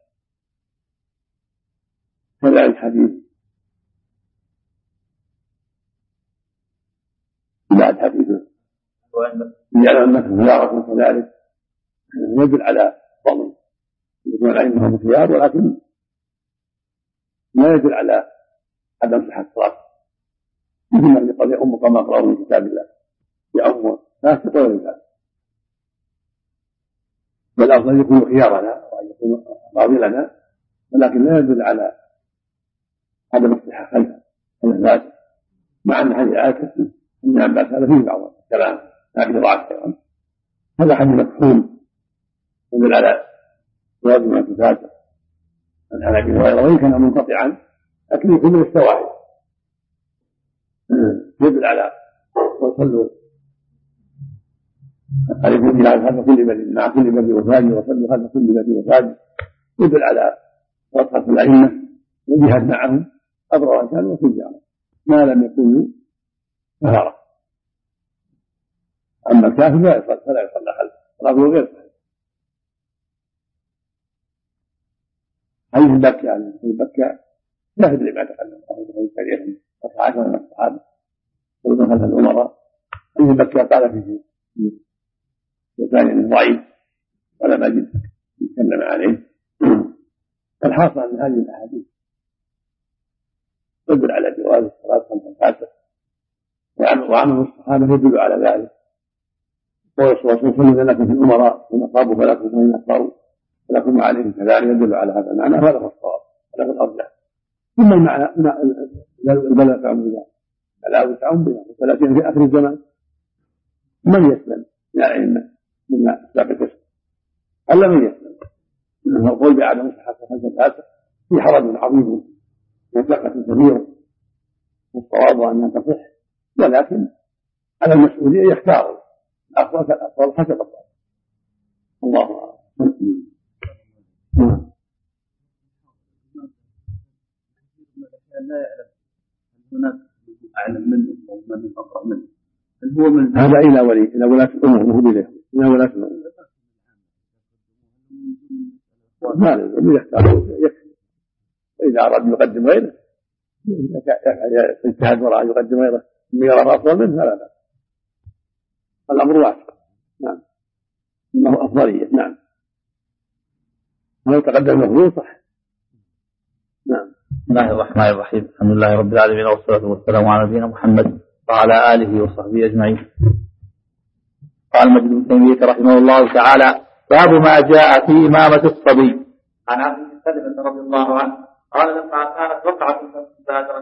كذلك حديث بعد حديثه يعلم أنكم خياركم كذلك يدل على فضل يكون الأئمة بالخيار، ولكن لا يدل على عدم صحة الصلاة، مثل ما يقول يا أم كما قرأوا من كتاب الله يا أم لا تطول الكتاب، بل أفضل يكون خيارنا وأن يكون راضي لنا، ولكن لا يدل على عدم الصحة خلفه الذات، مع أن حديث عائشة ابن عباس هذا فيه بعض الكلام لكن ضعف أيضا. هذا حديث مفهوم يدل على جواز ما تفات الحنابلة وغيره، وإن كان منقطعا لكن يكون من الشواهد يدل على وصلوا قريبوا إلى خلف كل بلد مع كل بلد وفاجر، وصلوا خلف كل بلد وفاجر، يدل على وصفة الأئمة والجهاد معهم أبرأ كانوا وفجارا ما لم يكونوا كفارة. أما الكافر لا يصلى فلا يصلى خلفه، صلاته غير صحيح. حديث البكاء يعني البكاء لا يدري ما تقدم أو كريم أصحابه من الصحابة ومن خلف الأمراء. حديث البكاء قال فيه وكان ضعيف ولم أجد يتكلم عليه. الحاصل أن هذه الأحاديث تدل على جواز الصلاة خلف الكافر، وعمل الصحابة يدل على ذلك. قول صلى الله عليه وسلم صلوا لكم في الأمراء إن أصابوا فلكم وإن أخطأوا فلكم عليهم كذلك، يدل على هذا المعنى، هذا هو الصواب هذا هو الأرجح. ثم المعنى البلاء تعم بذلك البلاء تعم بذلك، ولكن في آخر الزمان من يسلم من الأئمة من أسباب الكسر ألا من يسلم، إنه القول بعدم صحة خلف الكافر في حرج عظيم ومشقة كبيرة، والصواب أنها تصح، ولكن على المسؤولية يختار الأفضل فالأفضل حسب الصواب. الله أعلم. لا يعلم هناك أعلم منه أو من أقرأ منه، هل هو من هذا إلى ولي إلى ولاة الأمور مهد إليه إلى ولاة الأمور ما لازم يختار يكفي، وإذا أراد يقدم غيره اجتهد وراء يقدم غيره من يرى أفضل منه فلا بأس، الأمر واسع. نعم إنه أفضلية. نعم ولو تقدم المفضول صح. نعم. بسم الله الرحمن الرحيم، الحمد لله رب العالمين والصلاة والسلام على نبينا محمد وعلى آله وصحبه أجمعين. قال مجد بن تيمية رحمه الله تعالى: باب ما جاء في إمامة الصبي. عن عبد بن سلمة رضي الله عنه قال: لما كانت وقعة بادر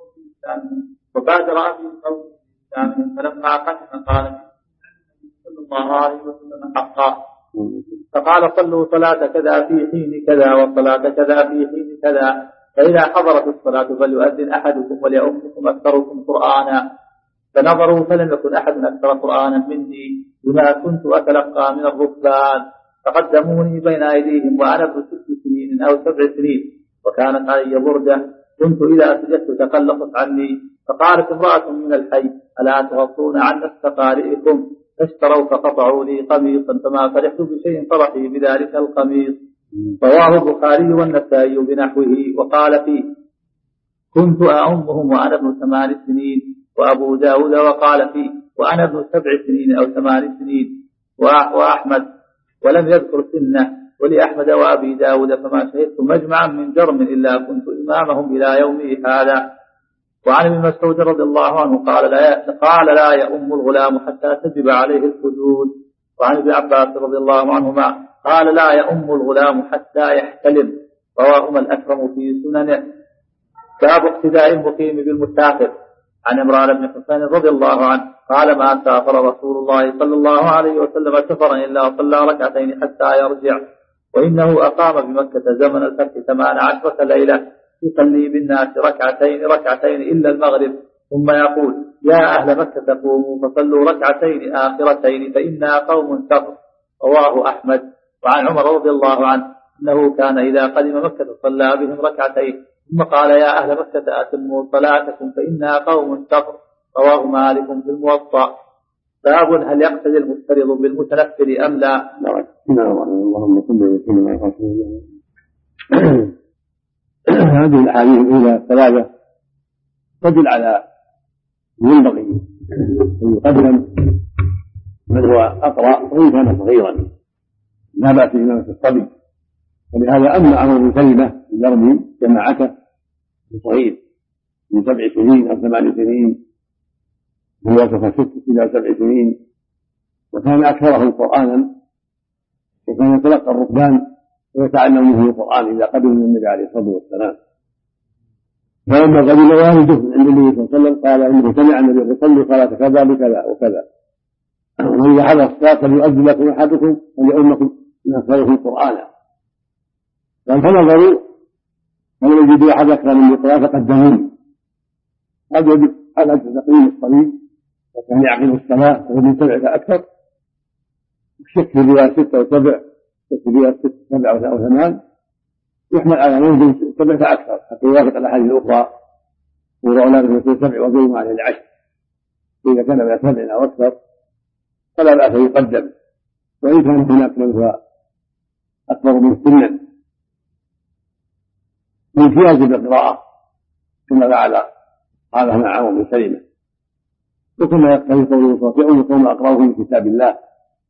وبادر أبي صوت الإسلام، فلما قدم قال صلى الله عليه وسلم حقا، فقال: صلوا صلاة كذا في حين كذا وصلاة كذا في حين كذا، فإذا حضرت الصلاة فليؤذن أحدكم وليؤمكم أكثركم قرآنا. فنظروا فلم يكن أحد أكثر قرآنا مني بما كنت أتلقى من الركبان، فقدموني بين أيديهم وأنا ابن ست سنين أو سبع سنين، وكانت علي بردة كنت إذا سجدت تقلصت عني. فقالت امرأة من الحي: ألا تغطون عن استقارئكم؟ فاشتروا فقطعوا لي قميصا، فما فرحت بشيء فرحي بذلك القميص. رواه البخاري والنسائي بنحوه، وقال فيه: كنت أأمهم وأنا ابن ثمان سنين. وأبو داود وقال فيه: وأنا ابن سبع سنين أو ثمان سنين. وأحمد ولم يذكر سنه، ولأحمد وأبي داود: فما شهدت مجمعا من جرم إلا كنت إمامهم إلى يومه هذا. وعن ابن مسعود رضي الله عنه قال: لا قال لا يؤم الغلام حتى تجب عليه السجود. وعن ابن عباس رضي الله عنهما قال: لا يؤم الغلام حتى يحتلم. رواهما الأكرم في سننه. باب اقتداء المقيم بالمسافر. عن عمران بن حسين رضي الله عنه قال: ما سافر رسول الله صلى الله عليه وسلم سفرا إلا صلى ركعتين حتى يرجع، وإنه أقام بمكة زمن الفتح ثمان عشرة ليلة يصلي بالناس ركعتين ركعتين إلا المغرب، ثم يقول: يا أهل مكة قوموا فصلوا ركعتين آخرتين فإنا قوم كفر. رواه أحمد. وعن عمر رضي الله عنه أنه كان إذا قدم مكة صلى بهم ركعتين ثم قال: يا أهل مكة أتموا صلاتكم فإنا قوم كفر. رواه مالك في الموطأ. باب هل يقتدي المفترض بالمتنفل أم لا؟ نعم. اللهم صل وسلم على رسول الله. هذه الأحاديث الأولى الثلاثة تدل على ينبغي أن يقدم من هو أقرأ وإن كان صغيرا، لا بأس بإمامة الصبي، ولهذا أما عمرو بن سلمة يرمي جماعته بصغير من سبع سنين أو ثمان سنين، هو وصف ست إلى سبع سنين، وكان أكثرهم قرآنا، وكان يتلقى الركبان ويتعلم منه القرآن إذا قدم من النبي عليه الصلاة والسلام. فلما قدم والده عند النبي صلى الله عليه وسلم قال إنه سمع النبي يصلي صلاة كذا بكذا وكذا، وإذا حضر الصلاة فليؤذن لكم أحدكم وليؤمكم من أكثركم قرآنا. قال فنظروا فلم يجدوا أحد أكثر من القراءة فقدموني. هذا على تقييم الصليب، وكان يعقل الصلاة وهو من سبعة أكثر، الشك في الرواية ستة وسبع، الشك في الرواية ستة وسبع أو ثمان، يحمل على موجود سبعة أكثر حتى يوافق الأحاديث الأخرى ورأونا في سبع وضيهم على العشر. إذا كان بين سبع أو أكثر فلا بأس يقدم، وإن كان هناك من هو أكبر من سنا امتياز بالقراءة كما فعل هذا مع عمرو بن سلمة، وكما يقتضي قوله صلى الله عليه وسلم أقرأه من كتاب الله.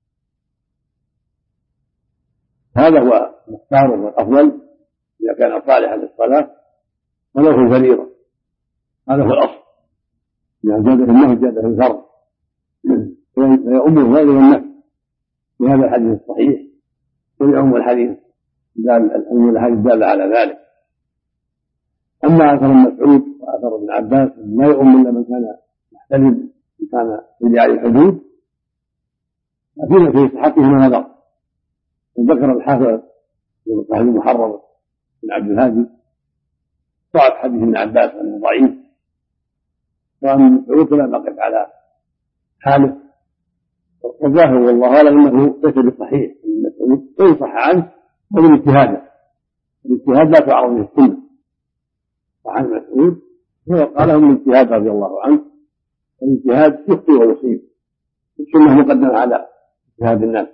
هذا هو المختار والأفضل إذا كان صالحا للصلاة وله الفريضة، هذا هو الأصل. إذا زاد في النهي زاد في الفرض، فيؤم الغير والنفس بهذا الحديث الصحيح، ويؤم الحديث الحديث الدالة على ذلك. أما أثر مسعود وأثر ابن عباس لا يؤم إلا من كان محتلم، من كان يجري عليه الحدود، لكن في صحتهما نظر. وذكر الحافظ في صحيح المحرر بن عبد الهادي ضعف حديث ابن عباس أنه ضعيف، وأن مسعود لا نقف على حاله، والظاهر والله أعلم أنه ليس بصحيح من مسعود، وإن صح عنه ومن اجتهاده، الاجتهاد لا تعرض به السنة، وعن مسعود هو قاله من اجتهاد رضي الله عنه، الاجتهاد يخطئ ويصيب، السنة مقدمة على اجتهاد الناس.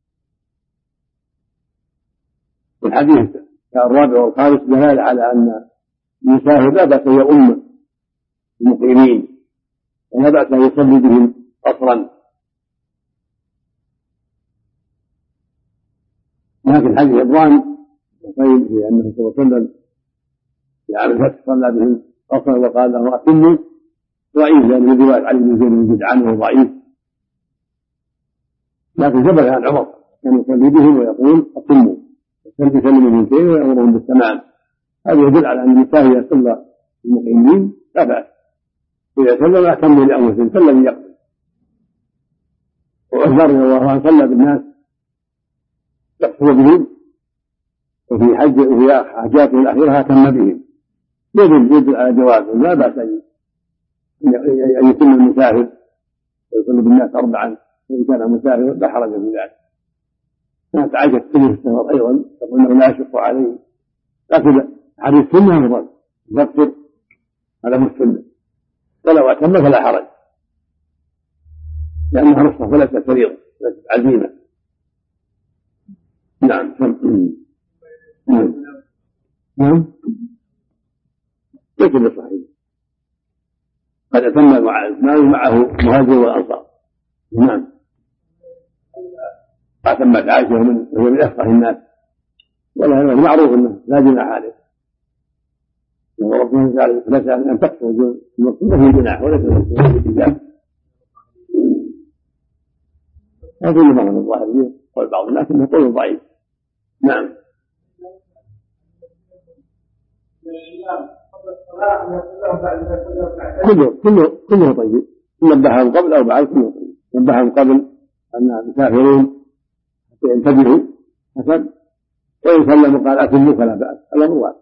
والحديث الرابع والخامس دلالة على أن المسافر لا بأس يؤم المقيمين، ولا بأس يصلي بهم قصرا، لكن حديث عمران يقول في أنه صلى الله عليه وسلم في عام الفتح صلى بهم قصرا وقال له أتموا، ضعيف لأن من رواية علي بن زيد بن جدعان وهو ضعيف، لكن ثبت عن عمر كان يصلي بهم ويقول أتموا، يسلم يسلم اثنتين ويأمرهم بالتمام. هذا يدل على أن المسافر إذا صلى المقيمين لا بأس، إذا سلم أتموا لأنفسهم سلم يقبل. وعمر رضي الله عنه صلى بالناس يقصر بهم، وفي حج وفي حاجاته الأخيرة أتم بهم، يدل يدل على جوازه، لا بأس أن يتم المسافر ويصلي بالناس أربعا وإن كان مسافرا لا حرج في ذلك. كانت عائشة تسلم في السفر أيضا تقول أنه لا يشق عليه، لكن حديث السنة أفضل يقصر على السنة، ولو أتم فلا حرج لأنها رخصة وليست فريضة وليست عزيمة. نعم نعم نعم ليس بصحيح، قد أتم معه مهاجر والأنصار. نعم أتمت عائشة وهي من أفقه الناس، ولا معروف أنه لا جناح عليه، وربنا تعالى لك أن تقصر المقصود في جناح وليس المقصود في الجناح. هذا اللي مرة من الظاهر به قول بعض الناس أنه قول ضعيف. نعم كله كله كله طيب، نبههم قبل أو بعد كله طيب، نبههم قبل أن مسافرون حتى ينتبهوا حسن، وإن سلموا قال أتموا فلا بأس، الأمر واحد.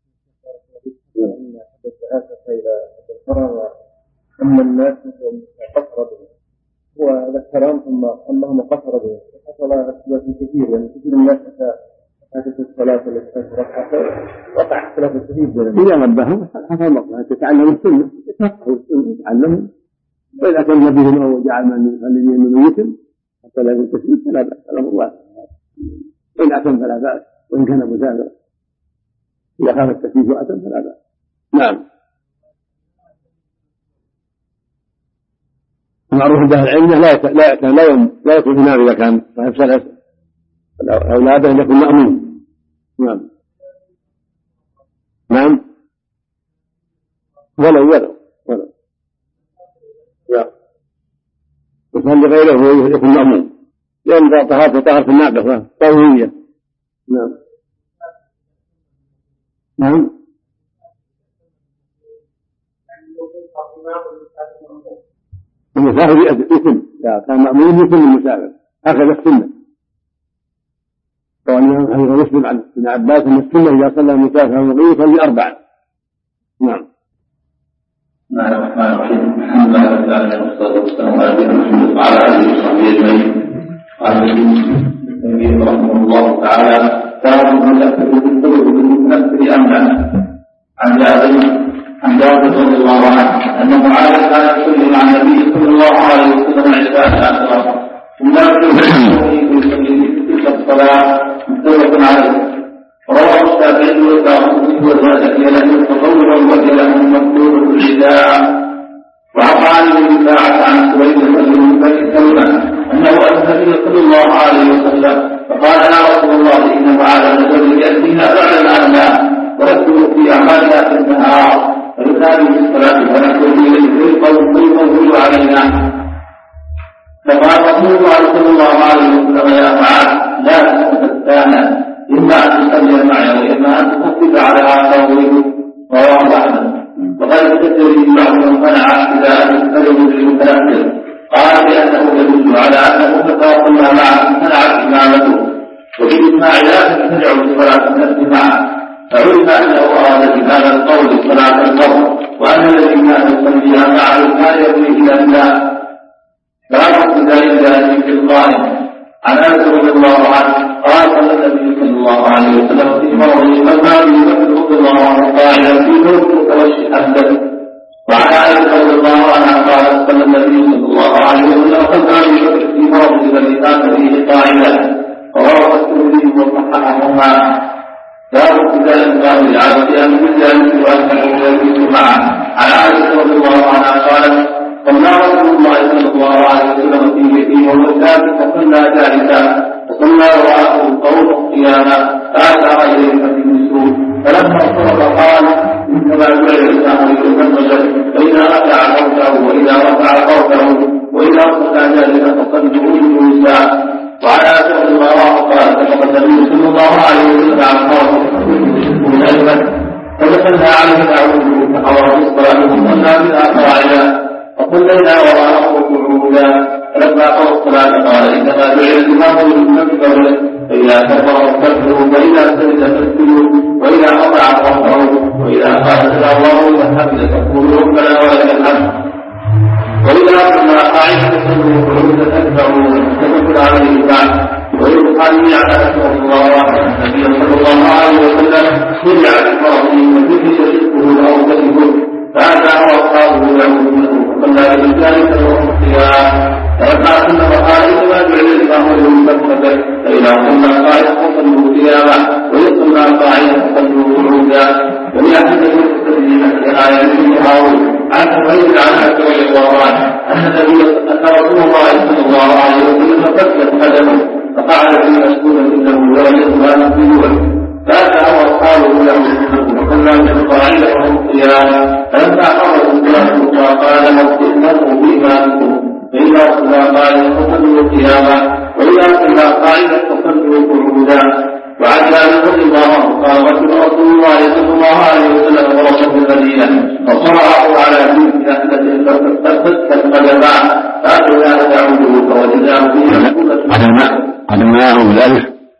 أما الناس قصر به هو ذكرهم ثم أنهم قصر به، حصل اختلاف كثير، يعني كثير من الناس حدث الصلاة التي وقع اختلاف كثير. إذا نبههم حصل مصلحة تتعلم السنة، يتفقهوا السنة يتعلموا، وإذا كان بهم أو جعل من يصلي بهم ميتا حتى لا يكون تسليم فلا بأس، الأمر واحد. وإن أتم فلا بأس، وإن كان مسافرا إذا خاف التسليم وأتم فلا بأس. نعم معروف عند أهل العلم لا لا لا لا يدخل في النار إذا كان صاحب صلاة الأولاد أن يكون مأمون. نعم نعم ولو ولو ولو لا يصلي غيره يكون مأمون لأن طهارة طهارة الناقصة طهورية. نعم نعم المسافر يتم إذا كان مأمون يتم المسافر هكذا السنة. وأن حديث مسلم عن ابن عباس أن السنة إذا صلى المسافر المقيم يصلي أربعا. نعم. بسم الله الرحمن الرحيم. الحمد لله رب العالمين والصلاة والسلام على نبينا محمد وعلى آله وصحبه أجمعين. قال النبي رحمه الله تعالى: باب من يكتب بالقلوب بالنفس أمنا. عن جابر عن جابر رضي الله عنه أن معاذ كان يصلي مع النبي صلى الله عليه وسلم عشاء الآخرة ثم يصلي تلك الصلاة متفق عليه. رواه الشافعي والباقي والزاد له تطوعا وجله مكتوب العشاء. وعن ابن دفاعة عن سويد بن سلمة أنه أتى النبي صلى الله عليه وسلم فقال: يا رسول الله إن معاذ الرجل يأتينا بعد الأعمال ونكتب في أعمالنا في النهار فينادي في الصلاة ونكتب إليه فيطول علينا. فقال رسول الله صلى الله عليه وسلم: يا معاذ لا تستفتانا إما أن تصلي معي وإما أن تصدق على عقابه. رواه أحمد. وقد تجري بعض من منع إذا أن يستلم بالمتنفذ قال بأنه يدل على أنه متى صلى معه منعت إمامته وبالإجماع لا تمتنع بصلاة النفس معه. فعلم أنه أراد بهذا القول صلاة الفرض وأن الذي كان يصليها معه كان يبني إلى الله. باب ابتداء ذلك في القائم. عن أنس رضي الله عنه قال: صلى النبي صلى الله عليه وسلم في موضع المسجد يذكر رضي الله عنه قائلا في نور متوشحا به. وعن عائشة رضي الله عنها قالت: صلى النبي صلى الله عليه وسلم خلف أبي بكر في موضع الذي كان فيه قائلا. رواه الترمذي وصححهما. باب ابتداء القائم العبد أن يجلس وأنه يجلس معه. عن عائشة رضي الله عنها قالت: صلى رسول الله صلى الله عليه وسلم في بيته وهو ثابت فصلى جالسا فصلى وراءه القوم قياما فأشار إليه فجلسوا. فلما انصرف قال: إنما جعل الإسلام ليتزوج فإذا رفع صوته وإذا رفع صوته وإذا صلى جالسا فصلوا جلوسا. وعلى سبيل الله قال: فقد النبي صلى الله عليه وسلم عن قوله مجاهدا فدخلنا عليه نعوذ فحضر الصلاة وصلى بنا قاعدا وصلينا وراءه قعودا. فلما قضى الصلاة قال: إنما جعل الإمام ليتكبر فإذا كبر فكبروا وإذا سجد فاسجدوا وإذا قطع فارفعوا وإذا قال سمع الله لمن حمده فقولوا ربنا ولك الحمد وإذا كنا قاعدة فصلوا قعودا تكبروا متفق عليه. بعد ويقال على رسول الله النبي صلى الله عليه وسلم شرع بفرضه وذكر شركه أو كذبه فهذا هو أصحابه يعبدونه فصلى بذلك وهو القيام. فرفع ثم قال: إنما جعل الإمام ليتكبر فإذا صلى قاعدة فصلوا قياما ويصلى قاعدة فصلوا قعودا. وليحدث المستدلين في آية هارون عن سعيد عن أبي رضي الله عنه أن رسول الله صلى الله عليه وسلم فسد قدمه فقعد في مسكونة له ولم يصلى مسجودا. فأتى أصحابه له وصلى من قاعدة وهم قياما. فلما حضروا الصلاة قال: موقفه بإمامكم فإذا صلى قاعدة فصلوا قياما وإذا صلى قاعدة فصلوا قعودا. وعن جابر رضي الله عنه قال: رسول رسول الله صلى الله عليه وسلم ورسول المدينة فصرعه على جنب نخلة فاستفت القدماء فأتنا تعوده فوجداه في مسكونة قدماءه بالألف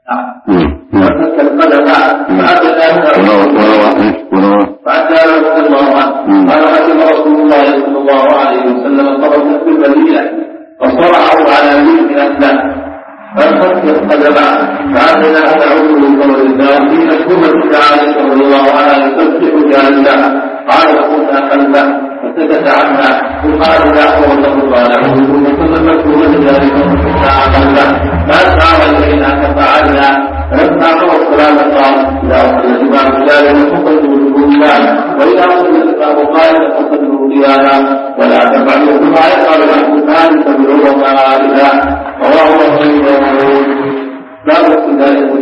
فاستفت القدماء فأتنا تعوده فأتى رضي الله عنه قال: رسول رسول الله صلى الله عليه وسلم خرج في المدينة فصرعه على جنب نخلة فاستفت القدماء فأتنا تعوده فوجداه في مسكونة عائشة رضي الله عنها يسبح جالسا. قال: وقلنا خلفه فسكت عنا وقال: لا حول ولا قوة فسلمته وجدنا خلفه فأسعى إلينا ففعلنا. فلما قضى الصلاة قال: إذا أصل الإمام جالسا فصلوا بالله وإذا أصل الإمام قائلا فصلوا قياما ولا تفعلوا كما يفعل الأحدثان فبعوا وقائلا. رواه مسلم. باب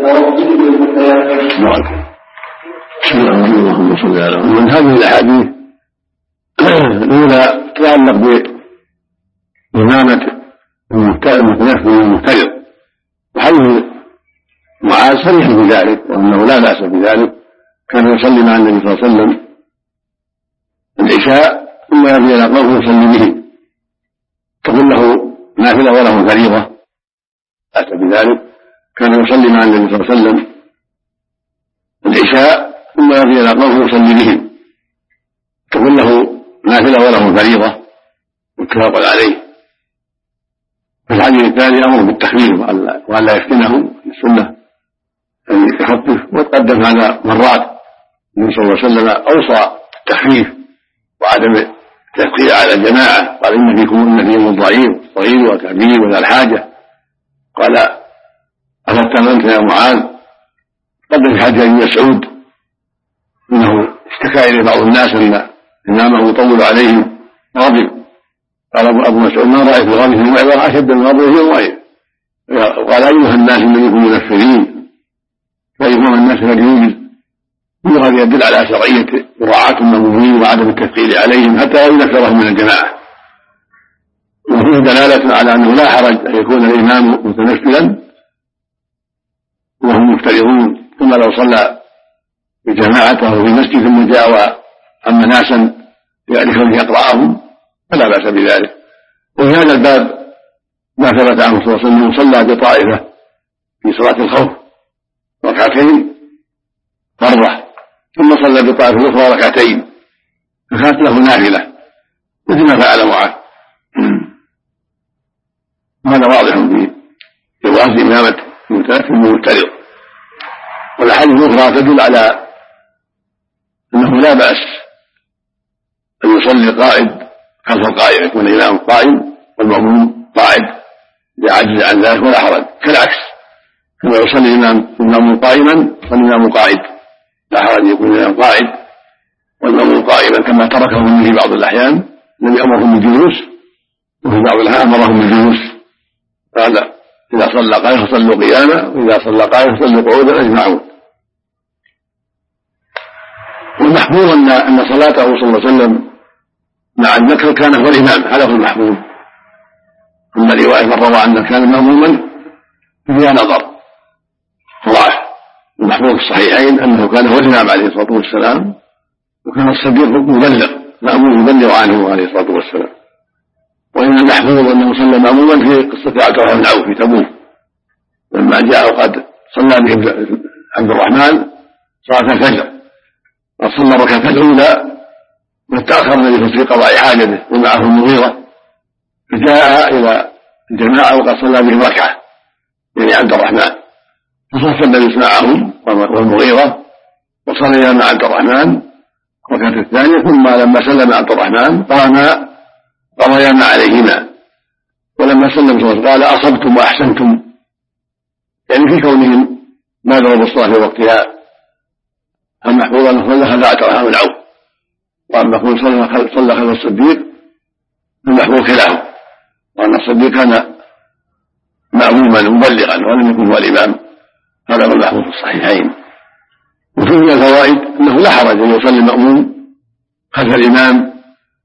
اللهم صل على محمد. من هذه الاحاديث الاولى تتعلق بإمامة المتنفذ والمفترض، وحديث معاذ صريح بذلك وانه لا باس بذلك، كان يصلي مع النبي صلى الله عليه وسلم العشاء ثم يرجع الى قومه يصلي بهم، تقول له نافله وله فريضه، باس بذلك. كان يصلي مع النبي صلى الله عليه وسلم العشاء ثم يرجع الى قومه يصلي بهم، تقول له نافله وله فريضه، متفق عليه. في الحديث الثاني امر بالتخفيف وان لا يفتنهم، السنه ان يخفف، وتقدم هذا مرات. النبي صلى الله عليه وسلم اوصى بالتخفيف وعدم التثقيل على الجماعه، قال ان فيكم ان فيهم الضعيف والصغير والكبير وذا الحاجه. قال افتمنت يا معاذ؟ قدم في حديث ابن مسعود انه اشتكى اليه بعض الناس ان امامه يطول عليهم غضب، قال ابو مسعود ما رايت الغضب في الموعظه اشد من غضبه في الموعظه. قال ايها الناس انكم منفرين، فايها الناس فليوجد. وهذا يدل على شرعيه مراعاه المأمومين وعدم التثقيل عليهم حتى لا ينفرهم من الجماعه، وفيه دلاله على انه لا حرج ان يكون الامام متنفلا وهم مفترضون، ثم لو صلى بجماعته في المسجد ثم جاء واما ناسا يعرفون يقرأهم فلا بأس بذلك. وفي هذا الباب ما ثبت عنه صلى الله عليه وسلم صلى بطائفة في صلاة الخوف ركعتين فرة، ثم صلى بطائفة أخرى ركعتين، فكانت له نافلة مثل ما فعل معاذ. هذا واضح في جواز إمامة المفترض. والأحاديث الأخرى تدل على أنه لا بأس أن يصلي قائد خلف القائم، يكون الإمام قائم والمأموم قاعد لعجز عن ذلك ولا حرج، كالعكس كما يصلي الإمام قائما والإمام قاعد، لا حرج يكون الإمام قاعد والمأموم قائما، كما تركهم في بعض الأحيان الذي أمرهم بالجلوس، وفي بعض الأحيان أمرهم بالجلوس، قال إذا صلى قائما فصلوا قياما، وإذا صلى قائما فصلوا قعودا أجمعون. والمحفوظ أن أن صلاته صلى الله عليه وسلم مع النكر كان هو الإمام، هذا هو المحفوظ. أما رواية من روى أنه كان مأموما فيها نظر، صلاح المحفوظ في الصحيحين أنه كان هو الإمام عليه الصلاة والسلام، وكان الصديق مبلغ مأمون يبلغ عنه عليه الصلاة والسلام. وإن المحفوظ أنه صلى مأموما في قصة عبد الرحمن بن عوف في تبوك لما جاء وقد صلى به عبد الرحمن صلاة الفجر، وصلى الركعة الأولى وتأخر النبي في قضاء حاجته ومعه المغيرة، فجاء إلى الجماعة وقد صلى بهم ركعة يعني عبد الرحمن، فصف النبي معهم والمغيرة وصليا مع عبد الرحمن الركعة الثانية، ثم لما سلم عبد الرحمن قام قضيا ما عليهما، ولما سلم قال أصبتم وأحسنتم، يعني في كونهم ما ضربوا الصلاة في وقتها. المحفوظ أنه صلى خلف عبد الرحمن بن عوف، وأما يقول صلى خلف الصديق المحفوظ خلافه، وأن الصديق كان مأموما مبلغا ولم يكن هو الإمام، هذا هو المحفوظ في الصحيحين. وفيه من الفوائد أنه لا حرج أن يصلي المأموم خلف الإمام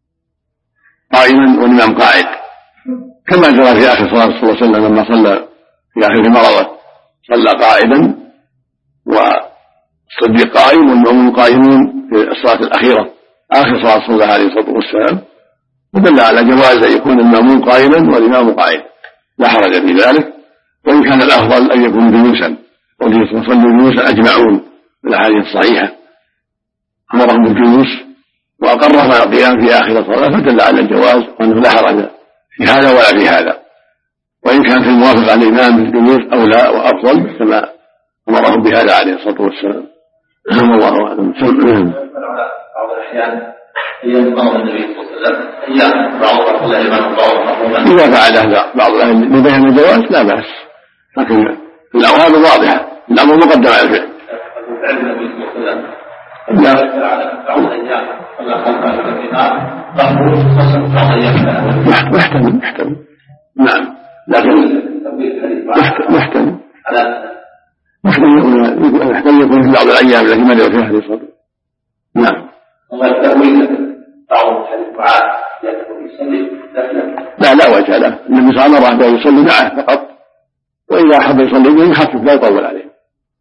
قائما والإمام قاعد، كما جرى في آخر صلاة صلى الله عليه وسلم لما صلى في آخر مرضه صلى قاعدا والصديق قائم والمأموم قائمون في الصلاة الأخيرة آخر صلاة صلى الله عليه الصلاة والسلام، ودل على جواز أن يكون المأموم قائما والإمام قائد، لا حرج في ذلك. وإن كان الأفضل أن يكون جلوسا، وصلوا جلوسا أجمعون في الأحاديث الصحيحة، أمرهم بالجلوس وأقرهم على القيام في آخر الصلاة، فدل على الجواز وأنه لا حرج في هذا ولا في هذا. وإن كان في الموافقة على الإمام بالجلوس أو لا وأفضل كما أمرهم بهذا عليه الصلاة والسلام. الله أعلم. بعض الأحيان هي مقام النبي صلى الله عليه وسلم هي بعض الإمام بعض إذا فعل هذا بعض الأهل من بين الجواز لا بأس، لكن الأوهام واضحة، الأمر مقدم على الفعل. النبي صلى الله عليه وسلم لا فعل بعض الأيام صلى خلف الإمام محتمل محتمل نعم، لكن محتمل محتمل يحتاج يكون في بعض الايام التي مر فيها حديث الصدر. نعم. بعض حديث معاذ يكون يصلي لا لا وجه له، النبي صلى الله عليه وسلم يصلي معه فقط، واذا حب يصلي به يخفف لا يطول عليه.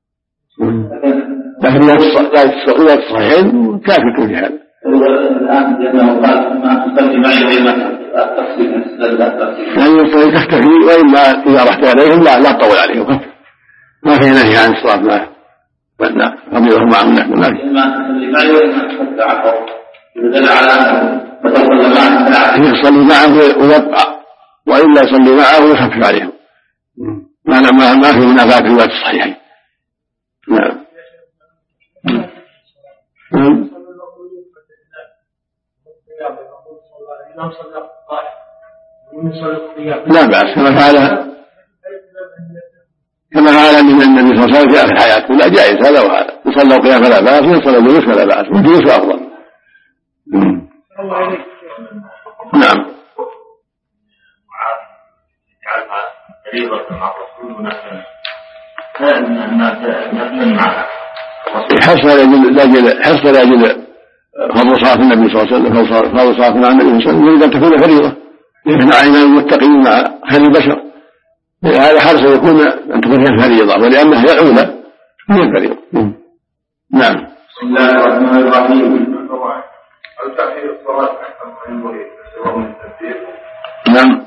لكن رواية الصحيحين كافية في هذا. الآن لأنه قال ما تصلي معي وإما التفصيل يعني يصلي تختفي، وإما إذا رحت عليهم لا لا تطول عليهم، ما في نهي عن الصلاة معه. لا فضيله معهم نحن لكن إما تصلي معي وإما تفصل عنه يدل على أنه تصلي معه يصلي معه ويبقى، وإلا يصلي معه ويخفف عليهم. ما ما في منافاة في رواية الصحيحين. نعم. لا بأس كما فعل كما فعل من النبي صلى الله عليه وسلم في آخر حياته، لا جائز هذا وهذا، يصلى قيام فلا بأس، ويصلى جلوس فلا بأس، والجلوس أفضل. نعم. حصل لاجل حصل لاجل فضل صلاة النبي صلى الله عليه وسلم، فضل صلاة مع النبي صلى الله عليه وسلم يريد أن تكون فريضة مع إمام المتقين مع خير البشر، هذا حرص يكون أن تكون هي فريضة، ولأنها هي الأولى هي الفريضة. نعم. بسم الله الرحمن الرحيم. هل تأخير الصلاة أحسن ما ينبغي سواء من التكبير؟ نعم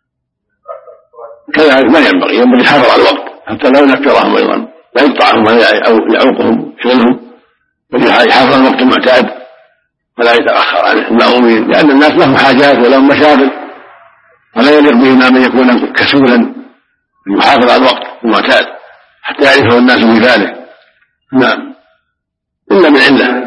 كذلك ما ينبغي، ينبغي الحفظ على الوقت حتى لا ينكرهم أيضا، لا يقطعهم أو يعوقهم شغلهم، بل يحافظ على الوقت المعتاد ولا يتأخر عن المأمومين، لأن الناس لهم حاجات ولهم مشاغل، ولا يليق بهم أن يكون كسولا، يحافظ على الوقت المعتاد حتى يعرفه الناس بذلك. نعم إلا من عنده.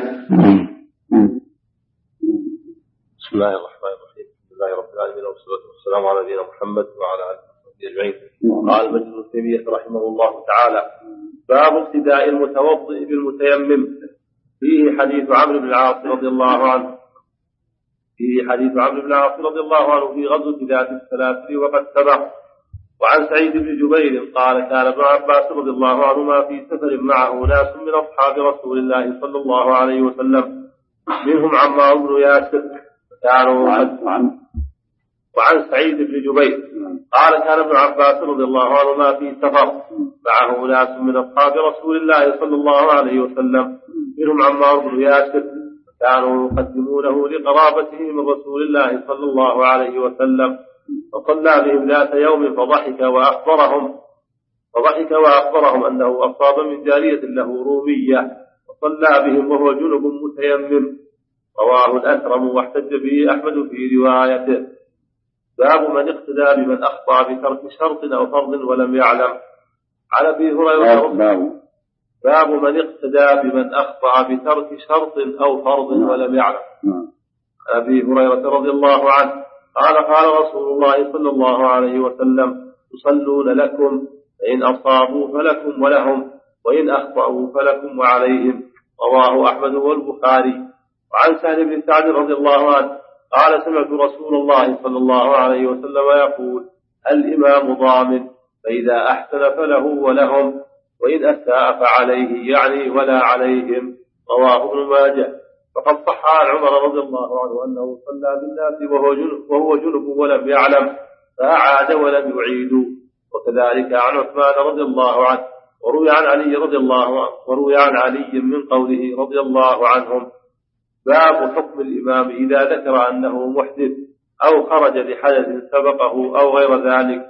بسم الله الرحمن الرحيم. الحمد لله رب العالمين، والصلاة والسلام على نبينا محمد وعلى آله وصحبه أجمعين. قال ابن تيمية رحمه الله تعالى: باب ابتداء المتوضئ بالمتيمم. فيه حديث عمرو بن العاص رضي الله عنه فيه حديث عمرو بن العاص رضي الله عنه في غزوة ذات السلاسل وقد سبق. وعن سعيد بن جبير قال: كان ابن عباس رضي الله عنهما في سفر معه ناس من أصحاب رسول الله صلى الله عليه وسلم، منهم عمار بن ياسر، كانوا وعن سعيد بن جبير قال: كان ابن عباس رضي الله عنهما في سفر معه ناس من أصحاب رسول الله صلى الله عليه وسلم، منهم عمار بن ياسر، كانوا يقدمونه لقرابته من رسول الله صلى الله عليه وسلم، فصلى بهم ذات يوم فضحك وأخبرهم فضحك وأخبرهم أنه أصاب من جارية له رومية، وصلى بهم وهو جنب متيمم. رواه الأكرم واحتج به أحمد في روايته. باب من اقتدى بمن أخطأ بترك شرط أو فرض ولم يعلم. عن أبي هريرة باب من اقتدى بمن أخطأ بترك شرط أو فرض ولم يعلم. عن أبي هريرة رضي الله عنه قال: قال رسول الله صلى الله عليه وسلم: يصلون لكم، فإن أصابوا فلكم ولهم، وإن أخطأوا فلكم وعليهم. رواه أحمد والبخاري. وعن سهل بن سعد رضي الله عنه قال: سمعت رسول الله صلى الله عليه وسلم يقول: الإمام ضامن، فإذا أحسن فله ولهم، وإن أساء فعليه، يعني ولا عليهم. رواه ابن ماجه. فقد صح عن عمر رضي الله عنه أنه صلى بالناس وهو جنب, وهو جنب ولم يعلم، فأعاد ولم يعيد. وكذلك عن عثمان رضي الله عنه، وروي عن علي رضي الله عنه وروي عن علي من قوله رضي الله عنهم. باب حكم الإمام إذا ذكر أنه محدث أو خرج لحدث سبقه أو غير ذلك.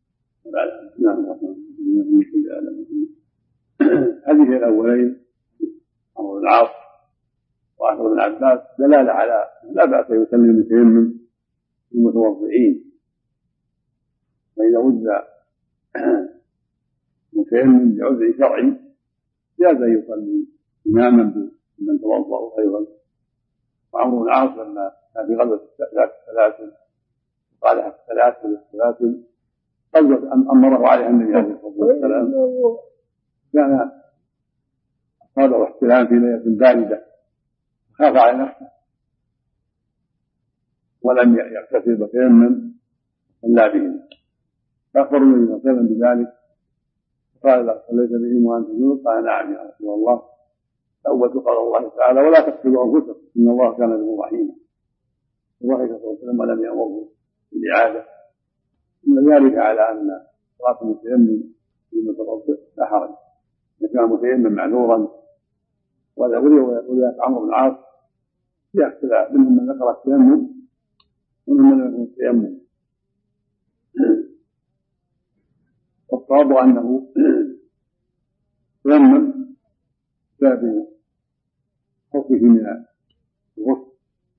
هذه الأولين عمرو بن العاص وعمرو بن عباس دلالة على لا بأس يسمي المتيمم المتوضئين، فإذا وجد متيمم بعذر شرعي جاز أن يصلي إماما بمن توضأ أيضا. وعمرو بن العاص لما كان في غزوة ذات السلاسل قال السلاسل السلاسل غزوة أمره عليها النبي عليه الصلاة والسلام، كان أصابه احتلام في ليلة باردة، خاف على نفسه ولم يغتسل وتيمم صلى بهم، فأخبروا النبي صلى الله عليه وسلم بذلك، قال له صليت بهم وانت جنوب؟ قال نعم يا رسول الله. اول قال الله تعالى ولا تقتلوا انفسكم ان الله كان بكم رحيما. وضحك صلى الله عليه وسلم ولم يامره بالاعاده. من ذلك على ان صلاه المتيمم في المتوضئ لا حرج اذا كان متيمم معذورا. ولا ولذلك عمرو بن العاص في اختلاف منهم من ذكر التيمم ومنهم من ذكر التيمم. والصواب انه تيمم باب خوفه من الغسل.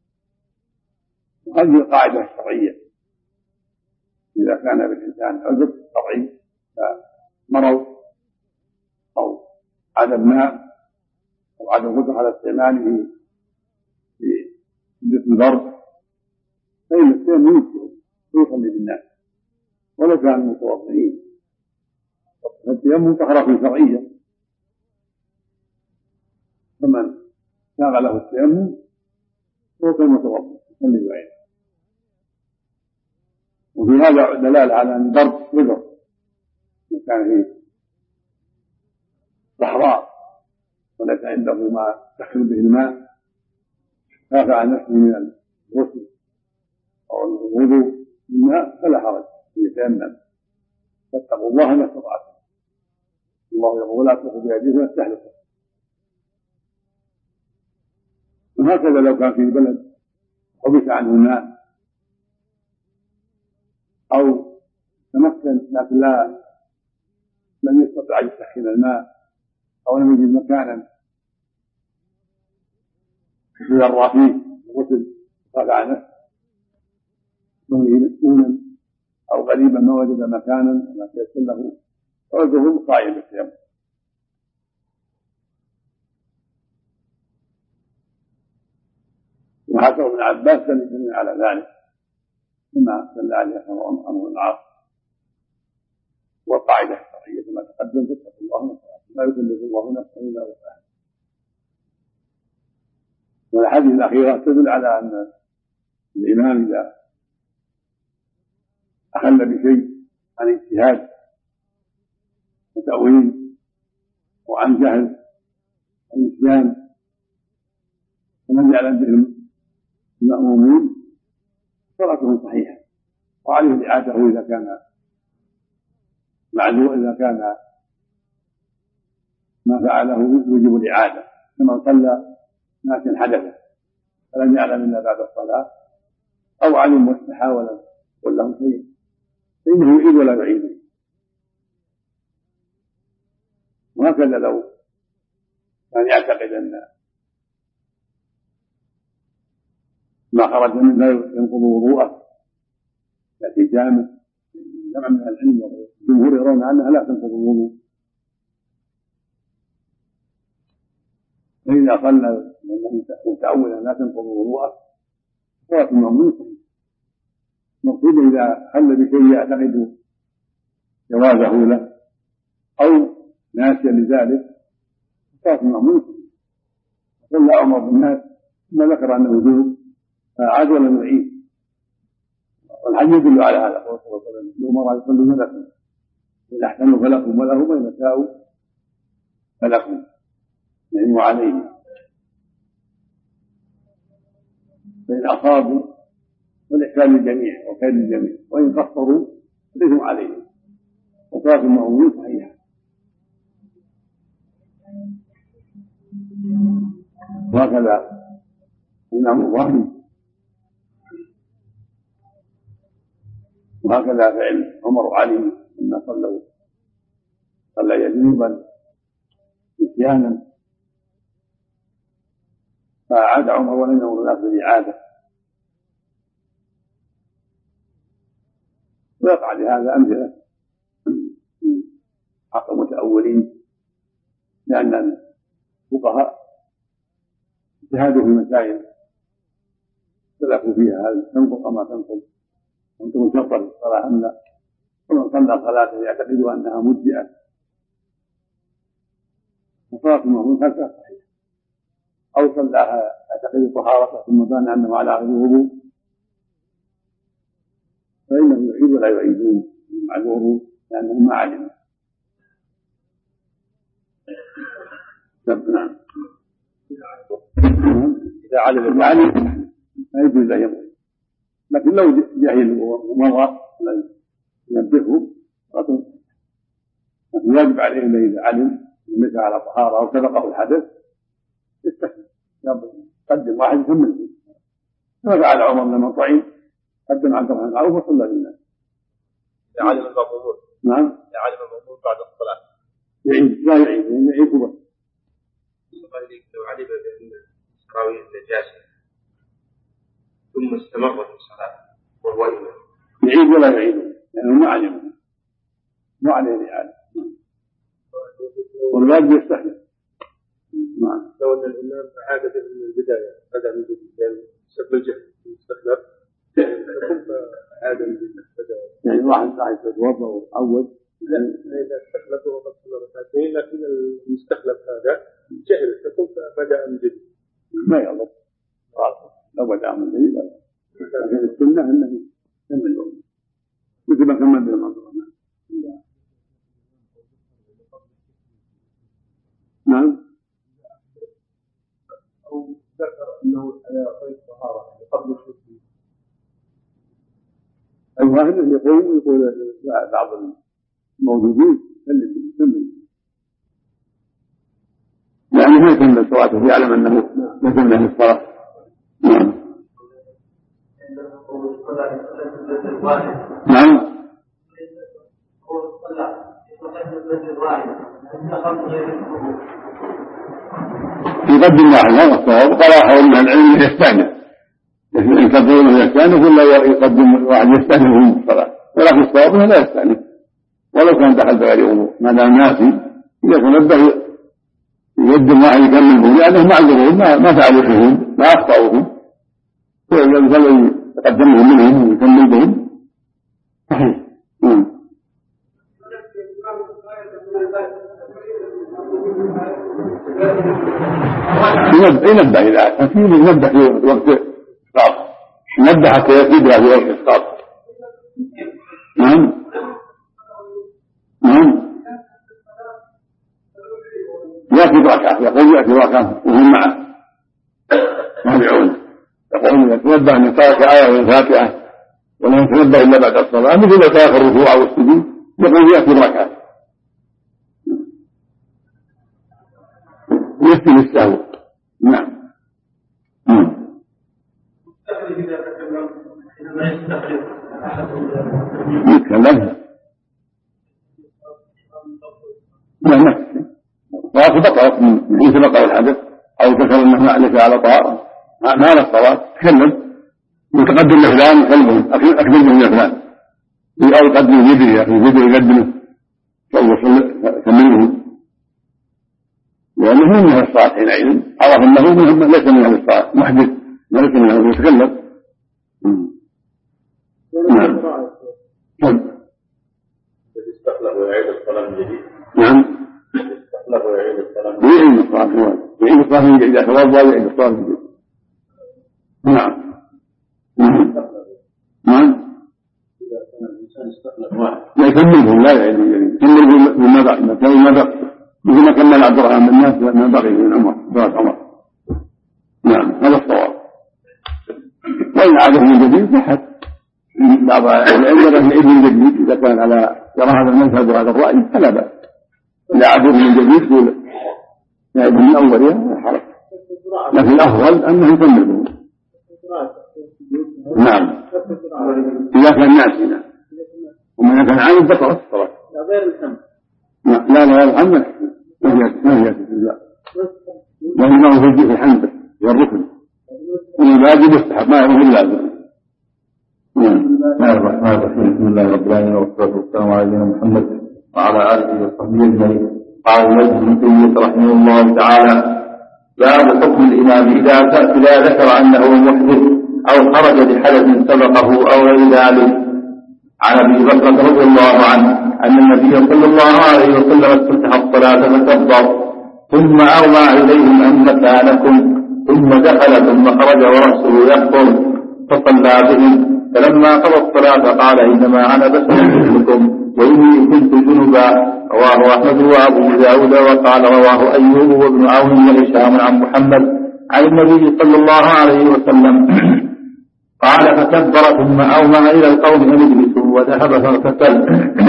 وهذه القاعده الشرعيه اذا كان بالانسان عذر شرعي كمرض او عدم ماء او عدم قدره على استعماله في شده البرد فان التيمم يجزئ ويصلي بالناس ولو كانوا متوضئين. التيمم طهرة شرعية فمن شاغله التيمم هو كالمتوضئ يصلي بعينه. وفي هذا دلالة على أن البرد عذر إن كان فيه صحراء وليس عنده ما يدخل به الماء خاف عن نفسه من الغسل أو الوضوء بالماء فلا حرج يتيمم. فاتقوا الله ما استطعتم. الله يقول لا تلقوا بأيديكم التهلكة. وهكذا لو كان في بلد حبس عنه الماء أو تمكن لكن لا لم يستطع أن يسخن الماء أو لم يجد مكانا يتجرى فيه الغسل خاف عن نفسه كونه مسكونا أو غريبا ما وجد مكانا وما تيسر له فوجهه قائم بالتيمم. وحكى ابن عباس دليل على ذلك كما دل عليه عمرو بن العاص. والقاعده الشرعيه كما تقدم فاتقوا الله لا يكلف الله نفسا الا وسعها. والاحاديث الاخيره تدل على ان الامام اذا اخل بشيء عن اجتهاد وتأويل وعن جهل ونسيان فمن يعلم بهم المأمومون صلاته صحيحة وعليه الإعادة إذا كان معذور إذا كان ما فعله يوجب الإعادة كما صلى ناس حدثا فلم يعلم إلا بعد الصلاة أو علم واستحى ولم يقل له شيء فإنه يعيد ولا يعيد. وهكذا لو كان يعتقد أن ما خرج منه لا ينقض وضوءه يأتي جامع جمع من العلم والجمهور يرون أنها لا تنقض الوضوء. فإذا صلى متأولا لا تنقض وضوءه صلاة المأموم صحيحة. المقصود إذا خل بشيء يعتقد جوازه له أو ناسيا لذلك صلاة المأموم صحيحة. صلى عمر بالناس ثم ذكر أنه وجوب فعاد ولم يعيد. والحديث يدل على هذا قول صلى الله عليه وسلم الأمراء يصلون لكم إن أحسنوا فلكم ولهم وإن أساءوا فلكم يعني وعليهم. فإن أصابوا فالإحسان للجميع وخير للجميع وإن قصروا فليسوا عليهم. وصلاة المأمومين صحيحة. وهكذا الإمام الظاهري وهكذا فعل عمر وعلي لما صلوا صلى جنوبا نسيانا فأعاد عمر ولم يأمر الناس بالإعادة. ويقع لهذا أمثلة حق المتأولين لأن الفقهاء اجتهادوا في مسائل اختلفوا فيها هل تنقض أم لا تنقض أن تكون شرطا للصلاة أم لا. ومن صلى صلاة يعتقد أنها مجزئة فصلاة المأموم هل صحيحة أو صلاها يعتقد طهارته ثم بان أنه على غير وضوء فإنه يعيد ولا يعيدون معذور لأنه ما علم. نعم. إذا علم يعني لا يجوز أن يمر، لكن لو جهل ومر ينبهه لكن يجب عليه إذا علم ليس على طهارة أو سبقه الحدث يستحسن يقدم واحد يكمل كما فعل عمر لما طعن قدم عبد الرحمن بن عوف وصلى بالناس. إذا علم المأمومون نعم إذا علم المأمومون بعد الصلاة يعيد لا يعيد يعيد بس. لو علم بأن راوي النجاسة ثم استمر في الصلاة وهو إمام يعيد ولا يعيد لأنه ما علم ما عليه الإعادة والواجب يستحمل. نعم. لو أن الإمام أعاد من البداية بدأ من البداية سب الجهل يستخلف ثم أعاد من البداية يعني واحد قاعد يتوضأ وعود لا إذا استخلفه وقد صلى ركعتين لكن المستخلف هذا جهل فكم فبدأ من جديد ما يغلط لو بدأ من جديد لكن السنة أنه يكمل مثل ما كمل بالمنظور. نعم. أو ذكر أنه على غير طهارة قبل الشرك. الظاهر يقول ويقول بعض الموجودين سلم يكمل يعني ما يكمل صلاته يعلم أنه يكمل الصلاة. نعم. نعم. يقدم واحد هذا الصواب قال أحد من العلم يستأنف إن تقول يستأنف ولا يقدم واحد يستأنف في الصلاة ولكن الصواب لا يستأنف ولو كان دخل بغير وضوء ما دام ناسي إذا تنبه يقدم واحد يكمل به لأنه معذورون ما فعلوا شيئا ما أخطأوا فيه فالذي يقدمهم منهم ويكمل بهم صحيح. ينبه إذا أكيد ينبه في وقت إسقاط ينبه حتى يفيدها في وقت إسقاط. نعم. نعم. يأتي ركعة يقول يأتي ركعة وهم معه مهبعون يقول يتنبه أن ترك آية من الفاتحة ولا يتنبه إلا بعد الصلاة مثل ما تأخر الركوع والسجود يقول يأتي ركعة يفتن السهو. نعم. يتكلم لا نفسه وأخذ بقرة من حيث بقر الحدث أو ذكر أنه ليس على طهارة ما له الصلاة تكلم متقدم لفلان كلمه أكبر من فلان أو يقدم يدري يا أخي يدري يقدمه كمله لأنه من أهل الصلاة حينئذ عرف أنه ليس من أهل الصلاة محدث ليس من أهل يتكلم. نعم. يستخلف ويعيد الصلاة من جديد. نعم. يستخلف ويعيد الصلاة من جديد. يعيد الصلاة يعيد الصلاة من جديد إذا توضأ يعيد الصلاة من جديد. نعم. نعم. إذا كان الإنسان استخلف واحد لا يكملهم لا يعيد من جديد يكمل بما بقي ما كان ما بقي مثل ما كمل عبد الرحمن بن الناس ما بقي من عمر صلاة عمر. نعم هذا الصواب. وإن عاده من جديد صحت بعض العلم أن يعيد من جديد إذا كان على يرى هذا المذهب وهذا الرأي فلا بأس. إذا عاده من جديد يقول يعيد من أولها حرج لكن الأفضل أنه يكمل به. نعم إذا كان ناسنا ومن كان عالم بطلت الصلاة. لا غير الحمد. لا لا الحمد ما هي لا لأنه في الحمد هي الركن والواجب يستحب ما هو اللازم. بسم الله الرحمن الرحيم الحمد لله رب العالمين والصلاة والسلام على نبينا محمد وعلى آله وصحبه أجمعين. قال المجد ابن تيمية رحمه الله تعالى باب حكم الإمام إذا إذا ذكر أنه محدث أو خرج بحدث سبقه أو غير ذلك. عن أبي بكر رضي الله عنه أن النبي صلى الله عليه وسلم استفتح الصلاة فكبر ثم أومى إليهم أن مكانكم ثم دخل ثم خرج ورأسه يخطر فصلى بهم فلما قضى الصلاة قال إنما أنا بشر مثلكم وإني كنت جنبا. رواه أحمد وأبو داود وقال رواه أيوب وابن عون وهشام عن محمد عن النبي صلى الله عليه وسلم قال فكبر ثم أومأ إلى القوم أن اجلسوا وذهب فاغتسل.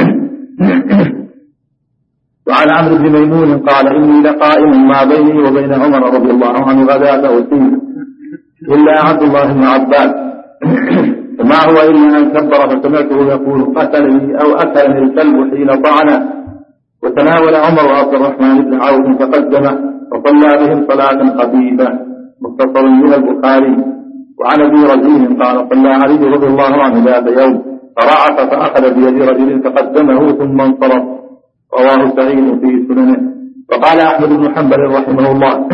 وعن عمرو بن ميمون قال إني لقائم ما بيني وبين عمر رضي الله عنه غداة وسيم إلا عبد الله بن عباس فما هو إلا أن كبر فسمعته يقول قتلني أو أكلني الكلب حين طعنه. وتناول عمر وعبد الرحمن بن عوف فقدمه وصلى بهم صلاة خفيفة مختصر من البخاري. وعن أبي رزين قال صلى علي رضي الله عنه ذات يوم فرعف فأخذ بيد رجل فقدمه ثم انصرف. رواه سعيد في سننه. وقال أحمد بن حنبل رحمه الله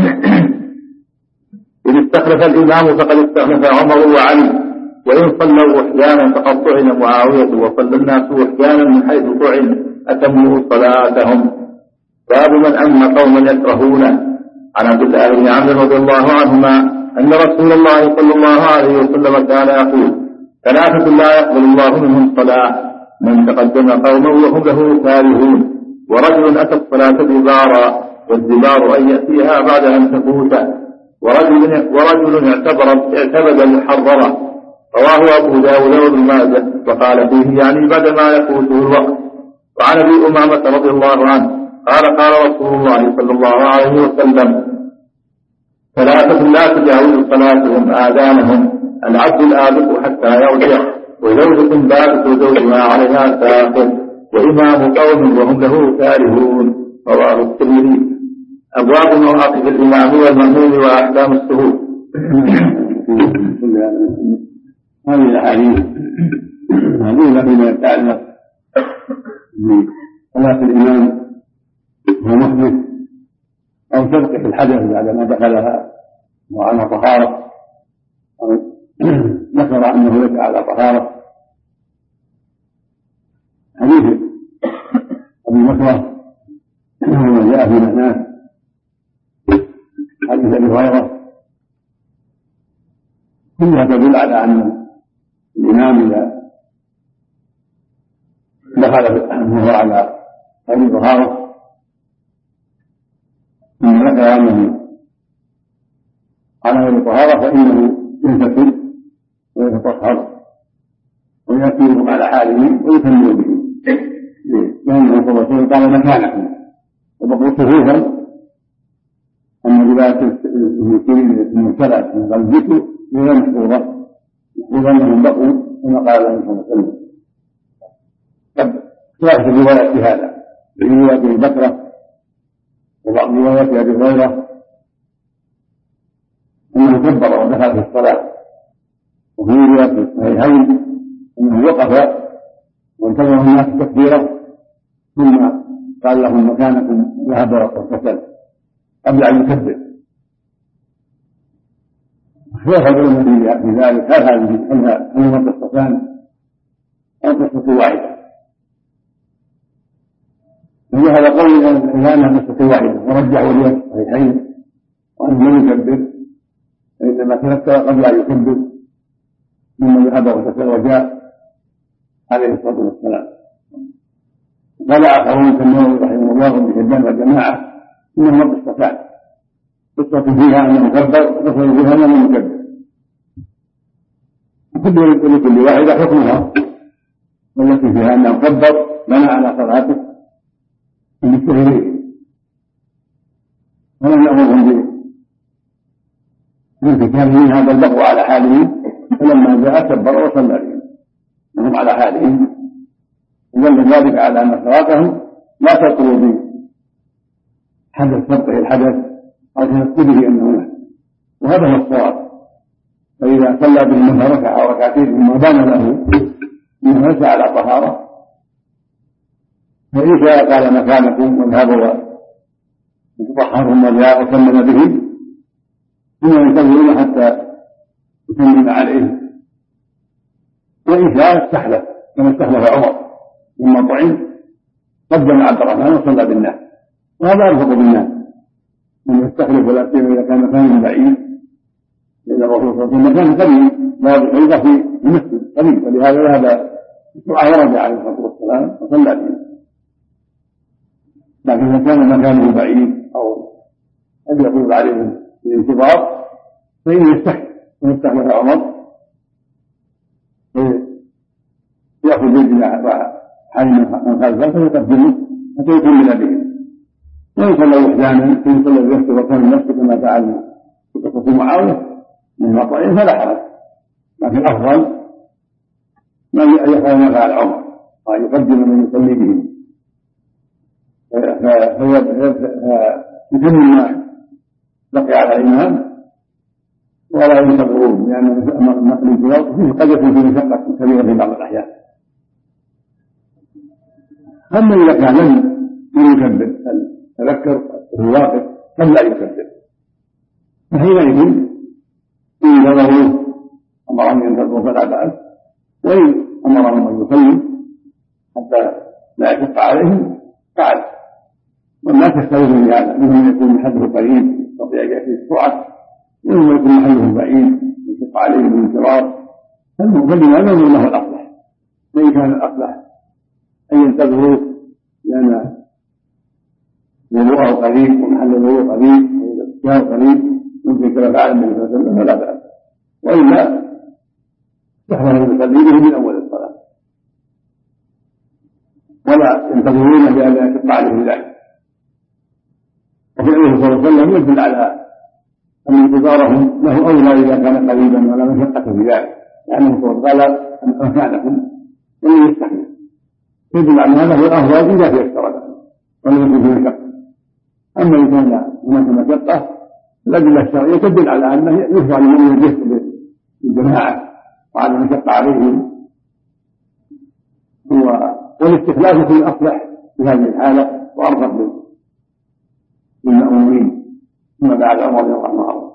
إذ استخلف الإمام فقد استخلف عمر وعلي وإن صلوا أحيانا فقد طعن معاوية وصلى الناس أحيانا من حيث طعن أتموا صلاتهم. باب من أن قوما يكرهونه. عن عبد الله بن عمرو رضي الله عنهما أن رسول الله صلى الله عليه وسلم كان يقول ثلاثة لا يقبل الله منهم صلاة من تقدم قوما وهم له كارهون ورجل أتى الصلاة دبارا والدبار أن يأتيها بعد أن تفوته ورجل, ورجل اعتبر اعتبد محررة. رواه أبو داود وابن ماجه وقال فيه يعني بعد ما يفوته الوقت. وعن أبي أمامة رضي الله عنه قال قال رسول الله صلى الله عليه وسلم ثلاثة لا تجاوز صلاتهم آذانهم العبد الآبق حتى يرجع وزوجة باتت وزوجها عليها ساخر وإمام قوم وهم له كارهون. رواه الترمذي. أبواب مواقف الإمام والمأموم وأحكام السهول. هذه الأحاديث هذه فيما يتعلق بصلاة الإمام وهو محدث أو سبق في الحدث بعدما دخلها وعلى طهارة أو ذكر أنه ليس على طهارة. حديث أبي بكر وما جاء في معناه حديث أبي هريرة كلها تدل على أن الإمام إذا دخل وهو على غير طهارة ثم ذكر أنه على غير طهارة فإنه يغتسل ويتطهر ويأتيهم على حاله ويكمل به لأنه صلى الله عليه وسلم قال مكانكم وبقوا صفوفا. أما لباس المسلمين المرسلات من الذكر غير محفوظة محفوظا أنهم بقوا كما قال النبي صلى الله عليه وسلم. قد اختلفت الروايات في هذا في رواية أبي بكر وبعض روايات أبي هريرة أنه كبر ودخل في الصلاة وفي رواية الصحيحين أنه وقف وانتظر الناس تكبيرا ثم قال لهم مكانكم ذهب واغتسل قبل أن يكبر. اختلف العلماء في ذلك هل هذه هل قصتان أو قصة واحدة. وهذا قول أنها قصة واحدة ورجحوا رواية الصحيحين وأنه لم يكبر فإنما تذكر قبل أن يكبر ثم ذهب واغتسل وجاء عليه الصلاة والسلام. قال آخرون كالنووي رحمه الله وابن حبان والجماعة إنهما قصتان قصة فيها أنه كبر وقصة فيها أنه لم يكبر كل لكل واحدة حكمها. والتي فيها أنه كبر بنى على صلاته بالتهليل ولم يأمرهم بانتكاسهم هذا البقوا على حالهم فلما جاء كبر وصلى بهم وهم على حالهم ودل ذلك على أن صلاتهم لا تطلب بحدث سبقه الحدث أو تنسبه أنه له. وهذا هو الصواب. فإذا صلى بهم ركع ركعتين ثم بان له أنه ليس على طهارة فإن شاء قال مكانكم واذهبوا وتطهرهم وجاء وسلم به ثم ينتظرون حتى يسلم عليه. وإن شاء استحلف كما استحلف عمر ثم طعن قدم عبد الرحمن وصلى بالناس. وهذا أرفق بالناس من يستحلف ولا سيما إذا كان مكانه بعيد لأن الرسول صلى الله عليه وسلم كان قريب لا يصلي في المسجد قريب، ولهذا ذهب بسرعة ورد عليه الصلاة والسلام وصلى فيه. لكن إذا كان مكانه بعيد أو قد يطول عليه الانتظار فإنه يستحي ويستحمل عمر يأخذ بيدنا وحال من خلفه فيقدمه حتى يكمل به، وإن صلى وحدانا فيصلي بنفسه وكان نفسه كما فعل في قصة معاوية من وطئه فلا حرج، لكن الأفضل ما يفعل ما فعل عمر ويقدم من يصلي به فيكمل ما بقي على الإمام ولا ينتظرون، لأن الانتظار فيه قد يكون فيه مشقة كبيرة في بعض الأحيان. أما إذا كان لم يكبر تذكر وهو واقف قد لا يكبر، فحينئذ إن نظروه أمرهم ينتظروا فلا بأس، وإن أمرهم أن يصلي حتى لا يشق عليهم فعل. والناس يختلفون في هذا، منهم يكون محله قريب يستطيع أن يأتي بسرعة، ومنهم يكون محله بعيد يشق عليه بالانفراد، فالمصلي هذا هو له الأصلح. وإن كان الأصلح أن ينتظروا لأن وضوءه قريب ومحل الوضوء قريب والاختيار قريب ممكن كما فعل النبي صلى الله عليه وسلم فلا بأس، وإلا يحرم المصلي به من أول الصلاة ولا ينتظرون بأن يشق عليه ذلك. وفعله صلى الله عليه وسلم يدل على أن انتظارهم له أولى إذا كان قريبا ولا مشقة في ذلك، لأنه صلى الله عليه وسلم قال مكانكم ولن يستحمل، يدل على هذا هو الأفضل إذا تيسر له ولم يكن فيه مشقة. أما إذا كان هناك مشقة الأدلة الشرعية تدل على أنه يشرع لمن يجهز بالجماعة وعلى المشقة عليهم، والاستخلاف في الأصلح في هذه الحالة وأرغب للمأمومين ثم بعد عمر رضي الله عنه.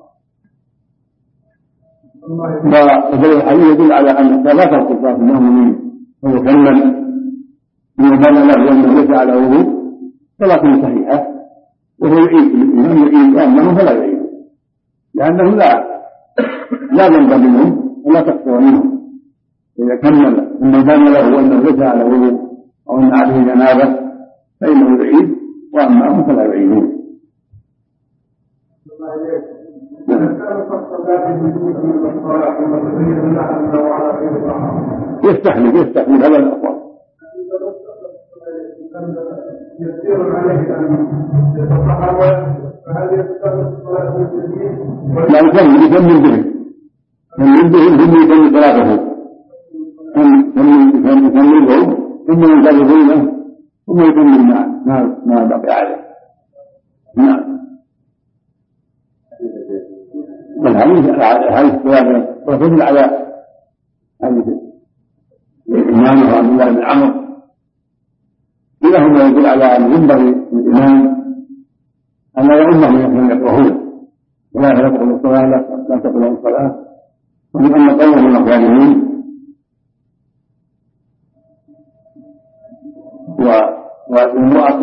وهذا الحديث يدل على أن لا تنقص صلاة المأمومين وهو كمل من بان له أنه ليس على وضوء صلاة صحيحة، وهو يعيد الإمام يعيد أمامه فلا يعيد، لأنه لا لا ذنب منهم ولا تقصر منهم. إذا كمل ثم بان له أنه ليس على وضوء أو أن عليه جنابة فإنه يعيد وأمامه فلا يعيدون. يستحمل يستحمل هذا الأفضل. يسير عليه أن يتصحر فهل يستغرق الصلاة بالتسليم؟ لا يكمل يكمل به يكمل به ثم يكمل صلاته ثم يكمل به ثم ينتظرونه ثم يكمل ما ما بقي عليه. نعم. والحديث الحديث الثاني تدل على حديث الإمام عبد الله بن عمرو كلاهما يدل على أن ينبغي للإمام أن لا يؤمهم من يكرهون ولا يدخل الصلاة لا تدخل الصلاة، ومن أن قوله من الظالمين وامرأة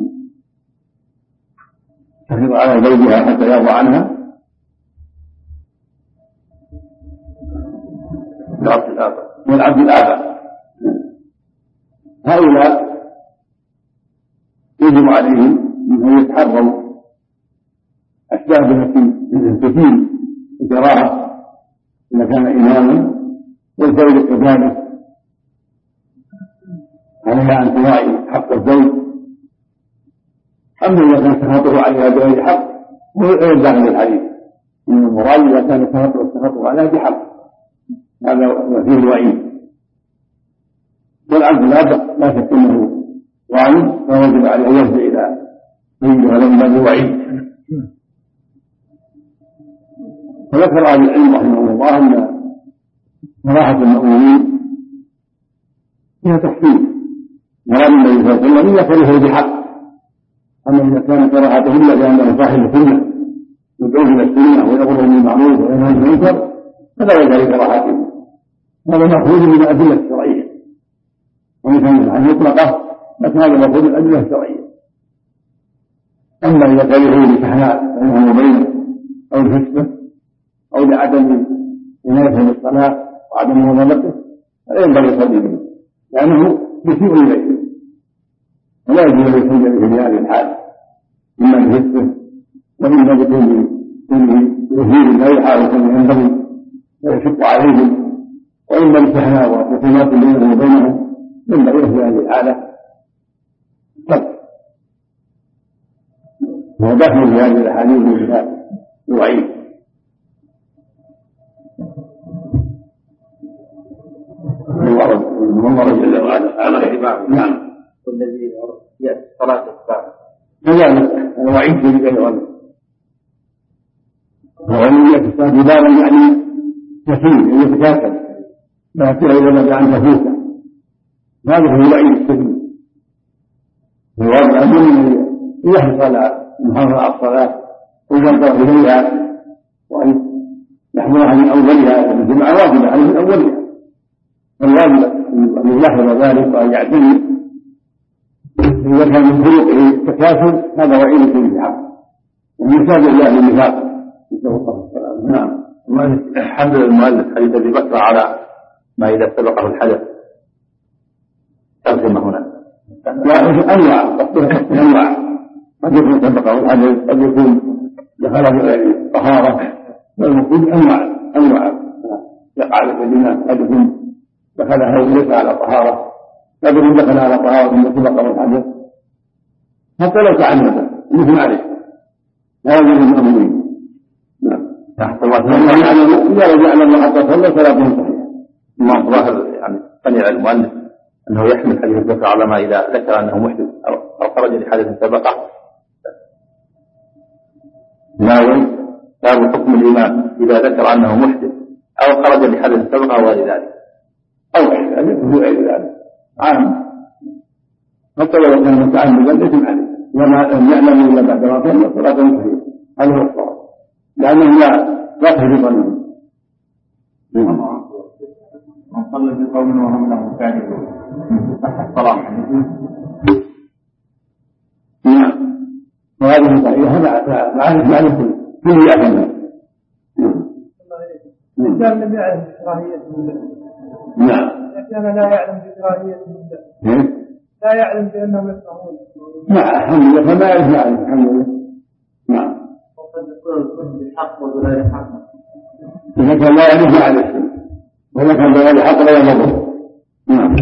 تحرص على زوجها حتى يرضى عنها والعبد الآباء، هؤلاء يجب عليهم أن يتحروا أسباب التي تثير الكراهة إذا كان إماما، والزوج كذلك عليها أن تراعي حق الزوج. أما إذا كان تخاطب عليها بغير حق وغير داخل الحديث، إن المراد إذا كان التخاطب عليها بحق هذا فيه الوعيد. والعبد لا شك أنه ظالم فيجب عليه أن يرجع إلى سيده هذا من باب الوعيد. فذكر أهل العلم رحمه الله أن كراهة المأمومين فيها تحسين، مراد النبي صلى الله عليه وسلم يكره بحق. أما إذا كان كراهته إلا لأنه صاحب سنة يدعو إلى السنة ويأمر بالمعروف وينهى عن المنكر فلا يجعل كراهته، هذا مأخوذ من الأدلة الشرعية، ومثل عن مطلقة لكن هذا مأخوذ من الأدلة الشرعية. أما إذا كرهه بشحناء بينهم وبينه أو الحسبة أو أو لعدم عنايته بالصلاة وعدم منظمته فلا ينبغي يصلي به لأنه يسيء إليه ولا يجوز أن يصلي به في هذه الحال إما بجسده وإما بكل تهذيب لا يحاول كما ينبغي ويشق عليهم وإما بسحناء وخصومات بينهم وبينهم ينبغي في هذه الحالة طب هو داخل في هذه الأحاديث من كتاب الوعيد والله جل وعلا على اعتبار نعم والذي يأتي صلاة الساعة كذلك الوعيد في ذلك وعلمية الصلاة دارا يعني كثير يتكاثر لا تعلم عن تفوته هذا هو الوعيد الكثير هو وضع من يحرص على المحافظة على الصلاة وينظر إليها وأن يحضرها من أولها الجمعة واجبة عليه من أولها الواجب أن يلاحظ ذلك وأن يعتني إذا كان من خلقه التكاثر هذا وعيد في حق ومثال الله للنفاق نسأل الله السلامة. نعم. حمل المؤلف حديث أبي بكر على ما إذا سبقه الحدث ترجمة هنا لا أنواع أنواع قد يكون سبقه الحدث قد يكون دخل بغير طهارة والمفروض أنواع أنواع يقع للناس قد يكون دخلها وليس على طهارة قد يكون دخل على طهارة ثم سبقه الحدث حتى لو تعمد مثل عليه لا يجوز المأمومين. نعم. تحت الله لما يعلم إذا لم يعلم حتى صلى صلاته صحيحة. ما ظاهر يعني قنع المؤلف أنه يحمل حديث الذكر على ما إذا ذكر أنه محدث أو خرج لحدث سبقه. ناوي باب حكم الإمام إذا ذكر أنه محدث أو خرج لحدث سبقه أو غير ذلك أو غير ذلك أو غير ذلك عام حتى لو كان متعمدا ليس عليه وما لم يعلم إلا بعد ما صلى صلاة صحيحة هذا هو الصواب لأنه لا لا تهدي ظنه. من صلى بقوم وهم له كارهون صح الصلاة. نعم وهذه صحيحة مع مع الكل كل يعلم. كان لم يعلم بكراهيته. نعم. كان لا يعلم بكراهيته. لا يعلم بأنهم يكرهون. نعم الحمد لله فما يعلم الحمد لله. نعم. وقد يكون الكل بالحق وبغير حق. إذا كان لا يعرف على الشيء وإذا كان بغير حق لا يضر. نعم.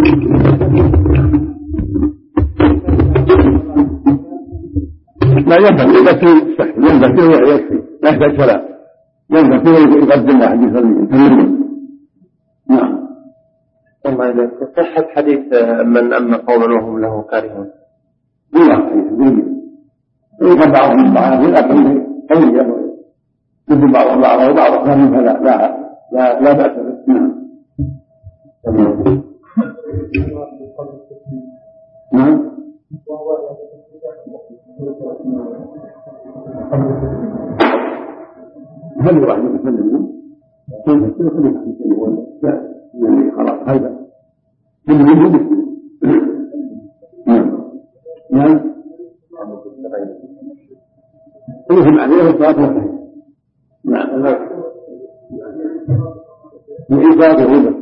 لا ينبغي يبكي صح ينبغي ويكفي لا يحتاج كلام ينبغي يقدم واحد يصلي. نعم. ثم إذا صحة حديث من أما قوما وهم له كارهون الله يقول بعضهم بعض لكن قوية يقول بعض بعض وبعض كان فلا لا لا لا بأس به. نعم. نعم. هل يراح يتكلم كيف يخلق يتكلم ولا لا يعني خلاص هذا من يجب. نعم. نعم. يفهم عليه الصلاة والسلام. نعم. الإنفاق الربا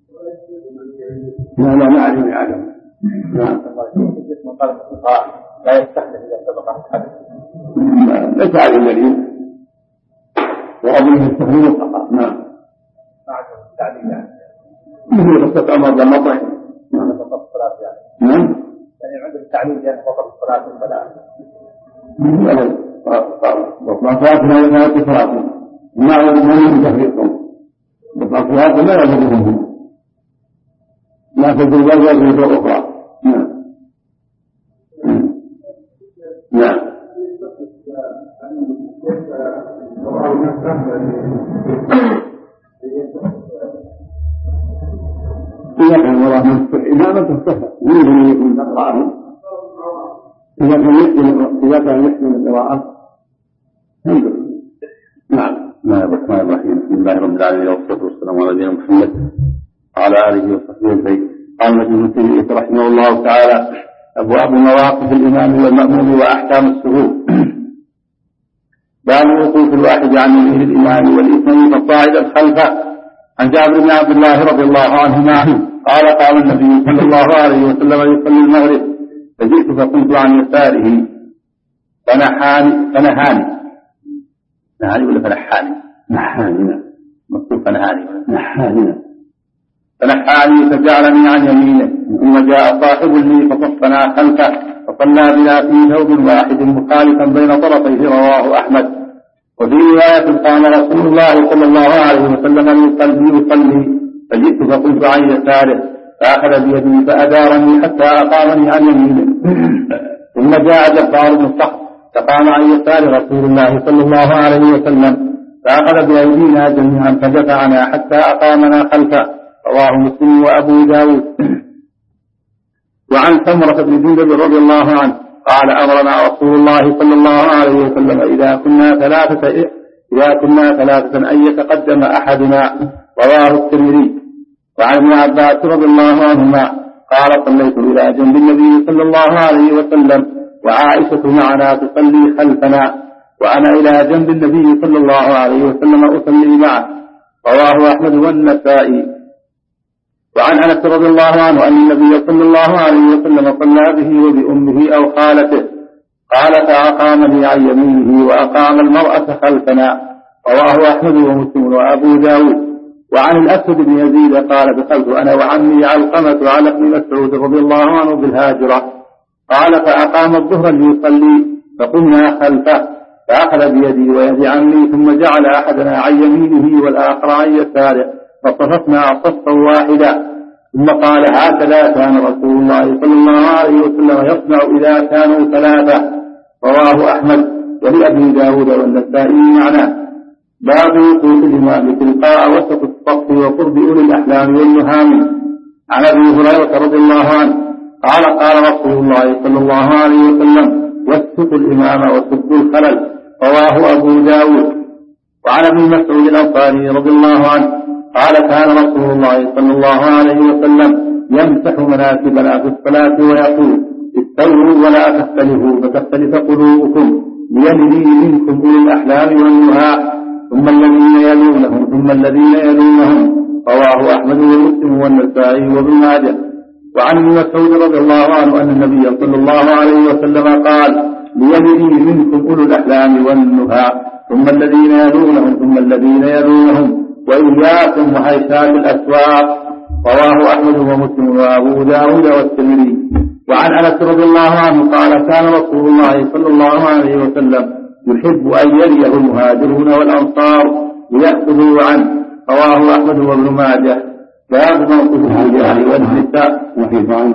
لا لا نعلم بعدم. نعم. لا يستحدث إذا سبق الحدث. ليس على الدليل وأظنه التحريم الخطأ. نعم. بعد التعليل مثل قصة عمر بن مطعم. نعم. فقط الصلاة يعني. نعم. يعني عند التعليل يعني فقط الصلاة والبلاء. لا وصلاة لا يزال صلاة ما يمكن تفريقهم وصلاة لا يضرهم لا تدل ولا تدل أخرى. نعم. نعم. إذا كان وراء من إمامة تصفى يريد أن يكون تقرأه إذا كان يحسن إذا كان يحسن القراءة. نعم. بسم الله الرحمن الرحيم الحمد لله رب العالمين والصلاة والسلام على نبينا محمد وعلى آله وصحبه أجمعين. قال المجد الترمذي رحمه الله تعالى أبواب مواقف الإمام والمأموم وأحكام السهول. باب وقوف الواحد عن يمين الإمام والإثنين فصاعدا خلفه. عن جابر بن عبد الله رضي الله عنهما قال قال النبي صلى الله عليه وسلم يصلي المغرب فجئت فقلت عن يساره فنحاني فنهاني نهاني ولا فنحاني نحاني مكتوب فنهاني نحاني فنحاني فجعلني عن يمينه ثم جاء صاحب لي فصفنا خلفه فصلى بنا في ثوب واحد مخالفا بين طرفيه. رواه أحمد. وفي رواية قال رسول الله صلى الله عليه وسلم يصلي يصلي فجئت فقلت عن يساره فأخذ بيدي فأدارني حتى أقامني عن يمينه. ثم جاء جبار بن الصخر فقام عن يسار رسول الله صلى الله عليه وسلم فأخذ بأيدينا جميعا فدفعنا حتى أقامنا خلفه. رواه مسلم وأبو داود. وعن سمرة بن جندب رضي الله عنه قال أمرنا رسول الله صلى الله عليه وسلم إذا كنا ثلاثة إذا كنا ثلاثة أن يتقدم أحدنا. رواه الترمذي. وعن ابن عباس رضي الله عنهما قال صليت إلى جنب النبي صلى الله عليه وسلم وعائشة معنا تصلي خلفنا وأنا إلى جنب النبي صلى الله عليه وسلم أصلي معه. رواه أحمد والنسائي. وعن أنس رضي الله عنه أن النبي صلى الله عليه وسلم صلى به وبأمه أو خالته قال فأقامني عن يمينه وأقام المرأة خلفنا. رواه أحمد ومسلم وأبو داود. وعن الأسود بن يزيد قال دخلت أنا وعمي علقمة على ابن مسعود رضي الله عنه بالهاجرة قال فأقام الظهر ليصلي فقمنا خلفه فأخذ بيدي ويد عمي ثم جعل أحدنا عن يمينه والآخر عن يساره فصففنا صفا واحدا. ثم قال هكذا كان رسول الله صلى الله عليه وسلم يصنع إذا كانوا ثلاثة. رواه أحمد ولأبي داود والنسائي معناه. باب وقوف الإمام تلقاء وسط الصف وقرب أولي الأحلام والنهام. عن أبي هريرة رضي الله عنه قال قال رسول الله صلى الله عليه وسلم وسطوا الإمام وسدوا الخلل. رواه أبو داود. وعن ابن مسعود الأنصاري رضي الله عنه قال كان رسول الله صلى الله عليه وسلم يمسح مناكبنا في الصلاة ويقول استووا ولا تختلفوا فتختلف قلوبكم ليلي منكم أولي الأحلام والنهى ثم الذين يلونهم ثم الذين يلونهم. رواه أحمد ومسلم والنسائي وابن ماجه. وعن ابن مسعود رضي الله عنه أن النبي صلى الله عليه وسلم قال ليلي منكم أولي الأحلام والنهى ثم الذين يلونهم ثم الذين يلونهم وإياكم وهيشات الأسواق. رواه أحمد ومسلم وأبو داود والترمذي. وعن أنس رضي الله عنه قال كان رسول الله صلى الله عليه وسلم يحب أن يليه المهاجرون والأنصار ليأخذوا عنه. رواه أحمد وابن ماجه. باب موقف الرجال والنساء وحفظ.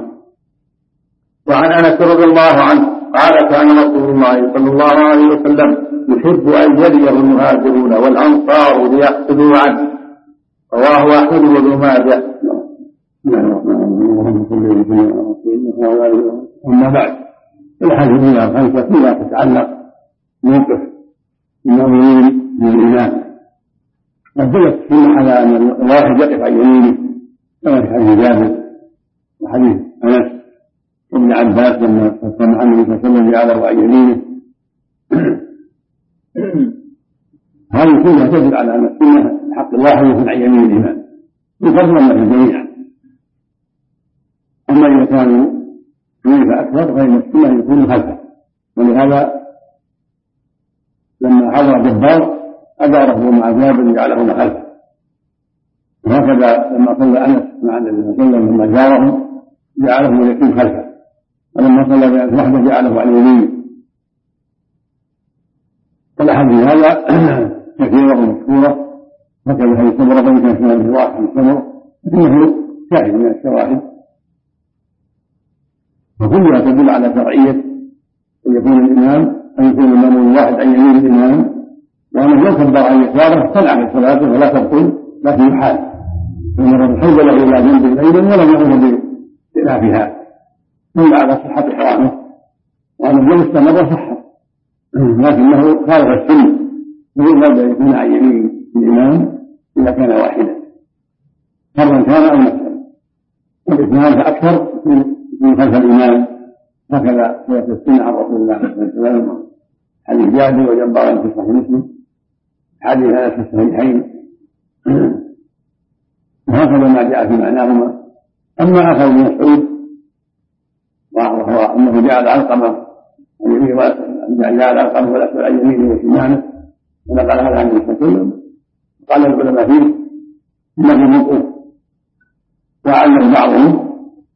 وعن أنس رضي الله عنه قال كان رسول الله صلى الله عليه وسلم يحب أن يليه المهاجرون والأنصار ليأخذوا عنه. رواه أحمد وابن ماجه. أما بعد الحديث من الخمسة فيما تتعلق موقف المؤمنين للإمام ودلت السنة على أن الواحد يقف عن يمينه كما في حديث جابر وحديث أنس وابن عباس لما سمع النبي صلى الله عليه وسلم جعله عن يمينه. هذه السنة تدل على أن السنة حق الله يكون عن يمين الإمام بفضل الله جميعا. أما إذا كانوا خليفة أكبر فإن السنة يكون خلفه. ولهذا لما حضر جبار أداره مع جابر جعله خلفه. وهكذا لما صلى أنس مع النبي صلى الله عليه وسلم لما جارهم جعله يكون خلفه. ولما صلى بأنس وحده جعله عن يمينه. والأحاديث هذا كثيرة ومشهورة هكذا هذه الصبر بين كان الواحد الصبر إنه شاهد من الشواهد وكلها تدل على شرعية أن يكون الإمام أن يكون الإمام الواحد عن يمين الإمام وأنه لو كبر عن يساره تلعب صلاته ولا تبطل لكن يحال فإنه حول له إلى جنب الأيمن ولم يكن بخلافها دل على صحة إحرامه وأنه لو استمر صح لكنه خالف السنة ويجب أن يكون عن يمين الإمام إذا كان واحدا فرا كان أو نفسا والاثنان فأكثر من خلف الإمام. هكذا هي السنة عن رسول الله صلى الله عليه وسلم حديث جابر وجبار في صحيح مسلم، حديث انس في الصحيحين، وهكذا ما جاء في معناهما. اما اخر ابن مسعود وهو انه جعل علقمه عن يمينه جعل علقمه والاسود عن يمينه وشماله، ونقل هذا عن النبي صلى الله عليه وسلم. قال العلماء فيه انه موقوف، وعلم بعضهم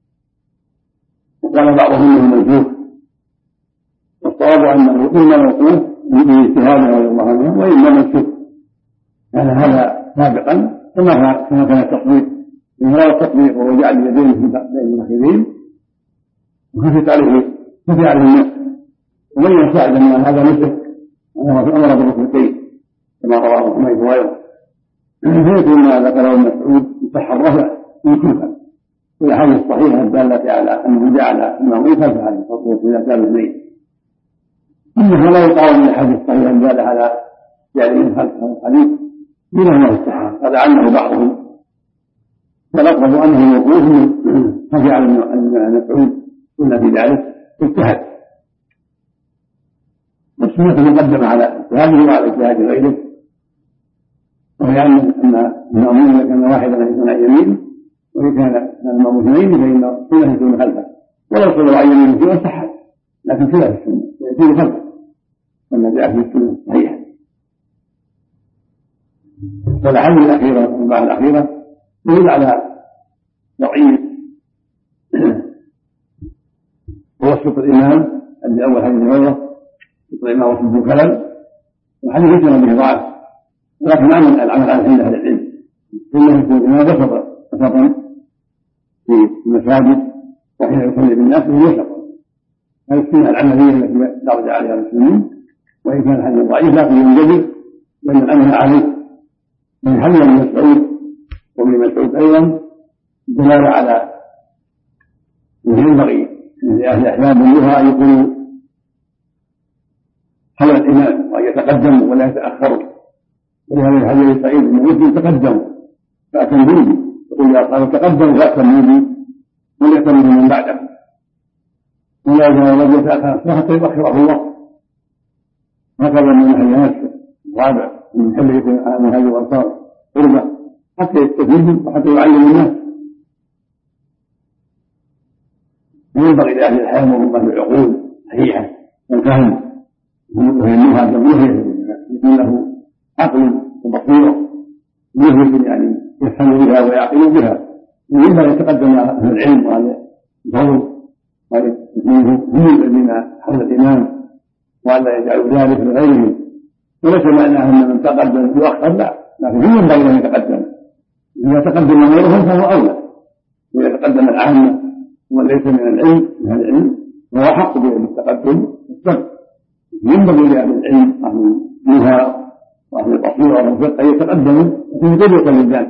وقال بعضهم انه منسوخ، والصواب انه اما موقوف باجتهاد رضي الله عنه واما منسوخ. كان هذا سابقا كما كان التصوير، من هذا التصوير وهو جعل اليدين بين المناخيرين وخفت عليه خفي عليه النفس، ومن يساعد ان هذا نسك امر بالركبتين كما رواه حميد وغيره. فيكون ما ذكره ابن مسعود يصح الرفع منسوخا، والاحاديث الصحيحه الداله على انه جعل المامون خلف هذه التصوير اذا كان اثنين. انه لا يقال من الاحاديث الصحيحه الداله على جعل خلف هذا الحديث من الله الصحابه، فلعله بعضهم تلقوا انه موقوف فجعل ان مسعود كنا في ذلك اجتهد، والسنه مقدمه على اجتهاده وعلى اجتهاد غيره، وهي ان المامون اذا كان واحدا يكون عن يمينه، وإن كان المامون اثنين فان السنه يكون خلفه، ولو صلوا عن يمينه فيها صحت، لكن خلاف السنه يكون خلفه كما جاء في السنه الصحيحه. والاحاديث الاخيره والبعض الاخيره تدل على نوعيه توسط الامام الذي اول حديث هريره وسط الامام وسط الخلل، وحديث يسلم به ضعف، ولكن عمل العمل على عند اهل العلم انه يكون الامام وسطا وسطا في المساجد وحين يصلي بالناس وهو وسطا. هذه السنه العمليه التي درج عليها المسلمين، وان كان الحديث ضعيف لكن ينجبر لان الامر عليه من حديث ابن مسعود وابن مسعود ايضا دلاله على انه ينبغي لاهل الاحلام كلها ان يكونوا حول الامام وان يتقدموا ولا يتاخروا، ولهذا الحديث سعيد بن مسلم تقدموا فاتموا بي، يقول يا اصحابي تقدموا فاتموا بي وليأتموا من بعدهم، ولا يزال الرجل يتاخر حتى يؤخره الله. هكذا من الحديث الرابع من حل يكون من هذه الانصار قربه حتى يستفيدوا وحتى يعلموا الناس. وينبغي لاهل الحلم وهم اهل العقول صحيحه والفهم ويهمها جميعها يكون له عقل وبصيره يهلك يعني يفهم بها ويعقل بها. وينبغي يتقدم اهل العلم واهل الفضل هم الذين حول الامام والا يجعلوا ذلك لغيرهم، وليس معناه ان من تقدم يؤخر، لا، لكن هو ينبغي ان يتقدم. اذا تقدم غيرهم فهو اولى، واذا تقدم العامه ومن ليس من العلم من العلم فهو حق بالتقدم والسبب. ينبغي لاهل العلم اهل النهى واهل البصيره واهل الفقه يتقدموا في طريق للناس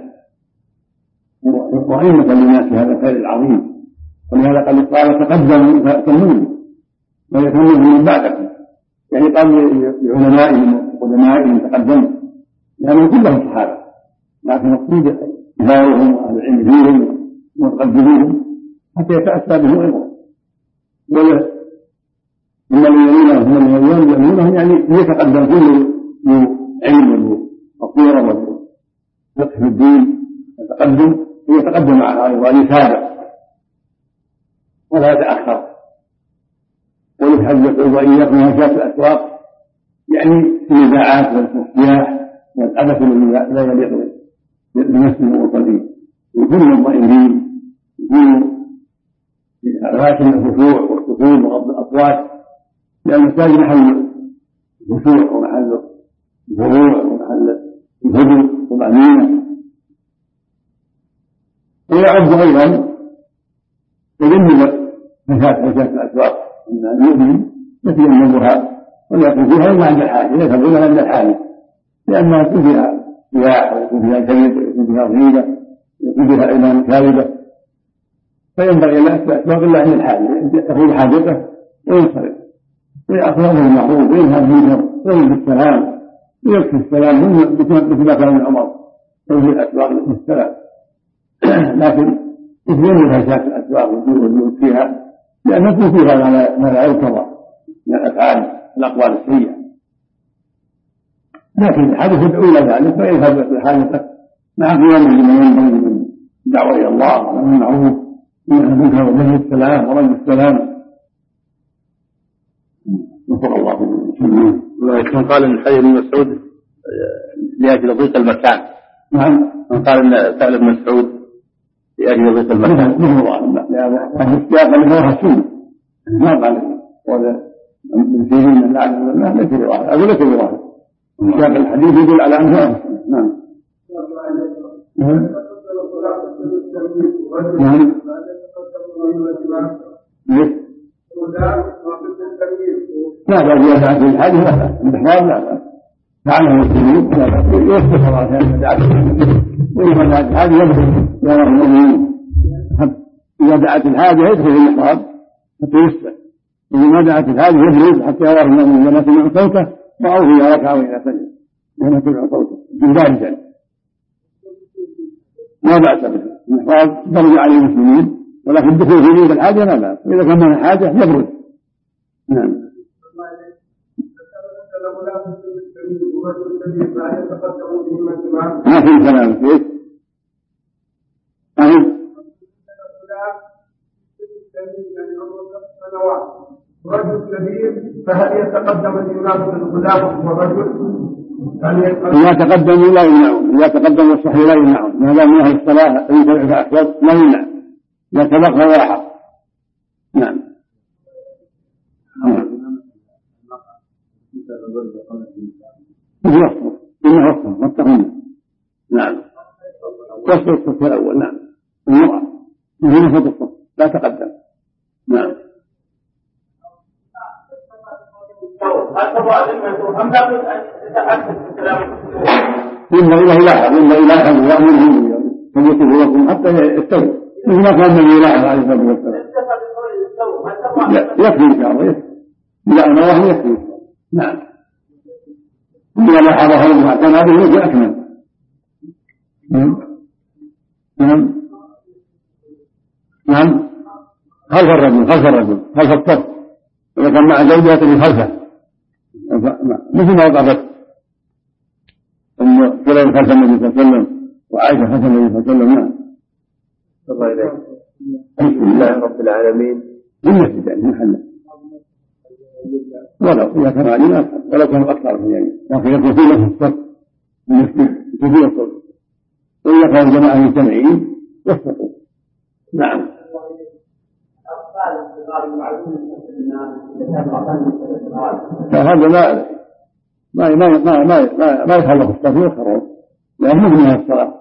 وأئمة للناس في هذا الخير العظيم. ولهذا قال قال تقدموا فأتموني ويتمون من بعدكم، يعني قال لعلمائهم وقدمائهم تقدموا لأنهم كلهم صحابة، لكن مقصود إظهارهم وأهل العلم فيهم وتقدموهم حتى يتأتى بهم غيرهم. ثم الذين هم الذين يؤمنونهم يعني يتقدم كل ذو علم وبصيرة وفقه في الدين يتقدم ويتقدم مع غيره ويتابع ولا يتأخر. وللحج وإياكم هشات الأسواق يعني النزاعات والتصفيح والأبث الذي لا يليق بنفسه وطبيعه، يكونوا مطمئنين، يكونوا غاية الخشوع والسكون وغض الأصوات، لأن المساجد محل الخشوع ومحل الخضوع ومحل الهدوء والطمأنينة. ويعد أيضا تجنب هشات الأسواق أن المؤمن يتجنبها ويكون فيها إلا عند الحاجة، ليس الغنى عند الحاجة، لأنها يكون فيها سياح ويكون فيها كذب ويكون فيها غيبة ويكون فيها أيمان كاذبة، فينبغي أن لا يأسواق إلا عند الحاجة، يقول حاجته وينصرف ويأخذ المعروف وينهى المنكر ويقول بالسلام ويكفي السلام مثل ما كان من عمر يقول الأسواق بالسلام. لكن يتجنب هشات الأسواق والجود فيها، لأن يكون فيها ما لا يرتضى من الأفعال الأقوال السيئة لكن الحدث يدعو إلى ذلك فيذهب لحاجته مع قيام بما ينبغي من الدعوة إلى الله والأمر بالمعروف والنهي عن المنكر وبذل السلام ورد السلام. نسأل الله من قال ان حي بن مسعود لاجل ضيق المكان. نعم. من قال ان فعل ابن مسعود لاجل ضيق المكان. مثل الله هذا السياق اللي هو السنه ما قال ولا من فيه من لعن الله ليس بظاهر اقول لك بظاهر سياق الحديث يدل على انه نعم. نعم. نعم. لا بأس يدعى في الحاجة لا بأس الإحرام لا بأس فعله المسلمين لا بأس يوسف الله عشان يدعى في الحاجة وإذا دعت الحاجة يدخل يا رب المؤمنين إذا دعت الحاجة يدخل في الإحرام حتى يسلم إذا ما دعت الحاجة يخرج حتى يرى المؤمن لما سمع صوته رأوه إذا ركع وإذا سجد لما سمع صوته من ذلك ما بأس به الإحرام درج على المسلمين ولكن الدخول في بيت الحاجة لا بأس وإذا كان من الحاجة يبرد. نعم. ما في كلام كيف؟ أهل رجل كبير فهل يتقدم الإمام بالغلام والرجل؟ إذا تقدم لا يمنعون، إذا تقدم الصحيح لا يمنعون، ما دام نهي الصلاة أن يتبع أحوال لا يمنع، إذا تبقى واحد. نعم. يصبر إنه يصبر واتقون. نعم. يصبر الصف الأول. نعم. المرأة هنا فوق الصف لا تقدم. نعم. ينبغي له يلاحظ ينبغي يلاحظ ويأمره فليكن لكم حتى يستوي مثل ما كان النبي يلاحظ عليه الصلاة والسلام. يكفي إن شاء الله يكفي إذا أمره يكفي. نعم. إذا لاحظه وكان هذا يكفي أكمل. نعم. نعم. خلف الرجل خلف الرجل خلف الصف إذا كان مع زوجته خلفه مثل ما وقفت أم سليم خلف النبي صلى الله عليه وسلم وعائشة خلف النبي صلى الله عليه وسلم. نعم. الله إليك. الحمد لله رب العالمين. بالمسجد يعني محله ولو إذا كان علينا ولو كان أكثر من يعني لكن يكون في له الصف المسجد كثير الصف وإذا كان جماعة مجتمعين يصدقوا. نعم. هذا لا ما ما ما ما ما يخلق الصف يخرج لأنه من الصلاة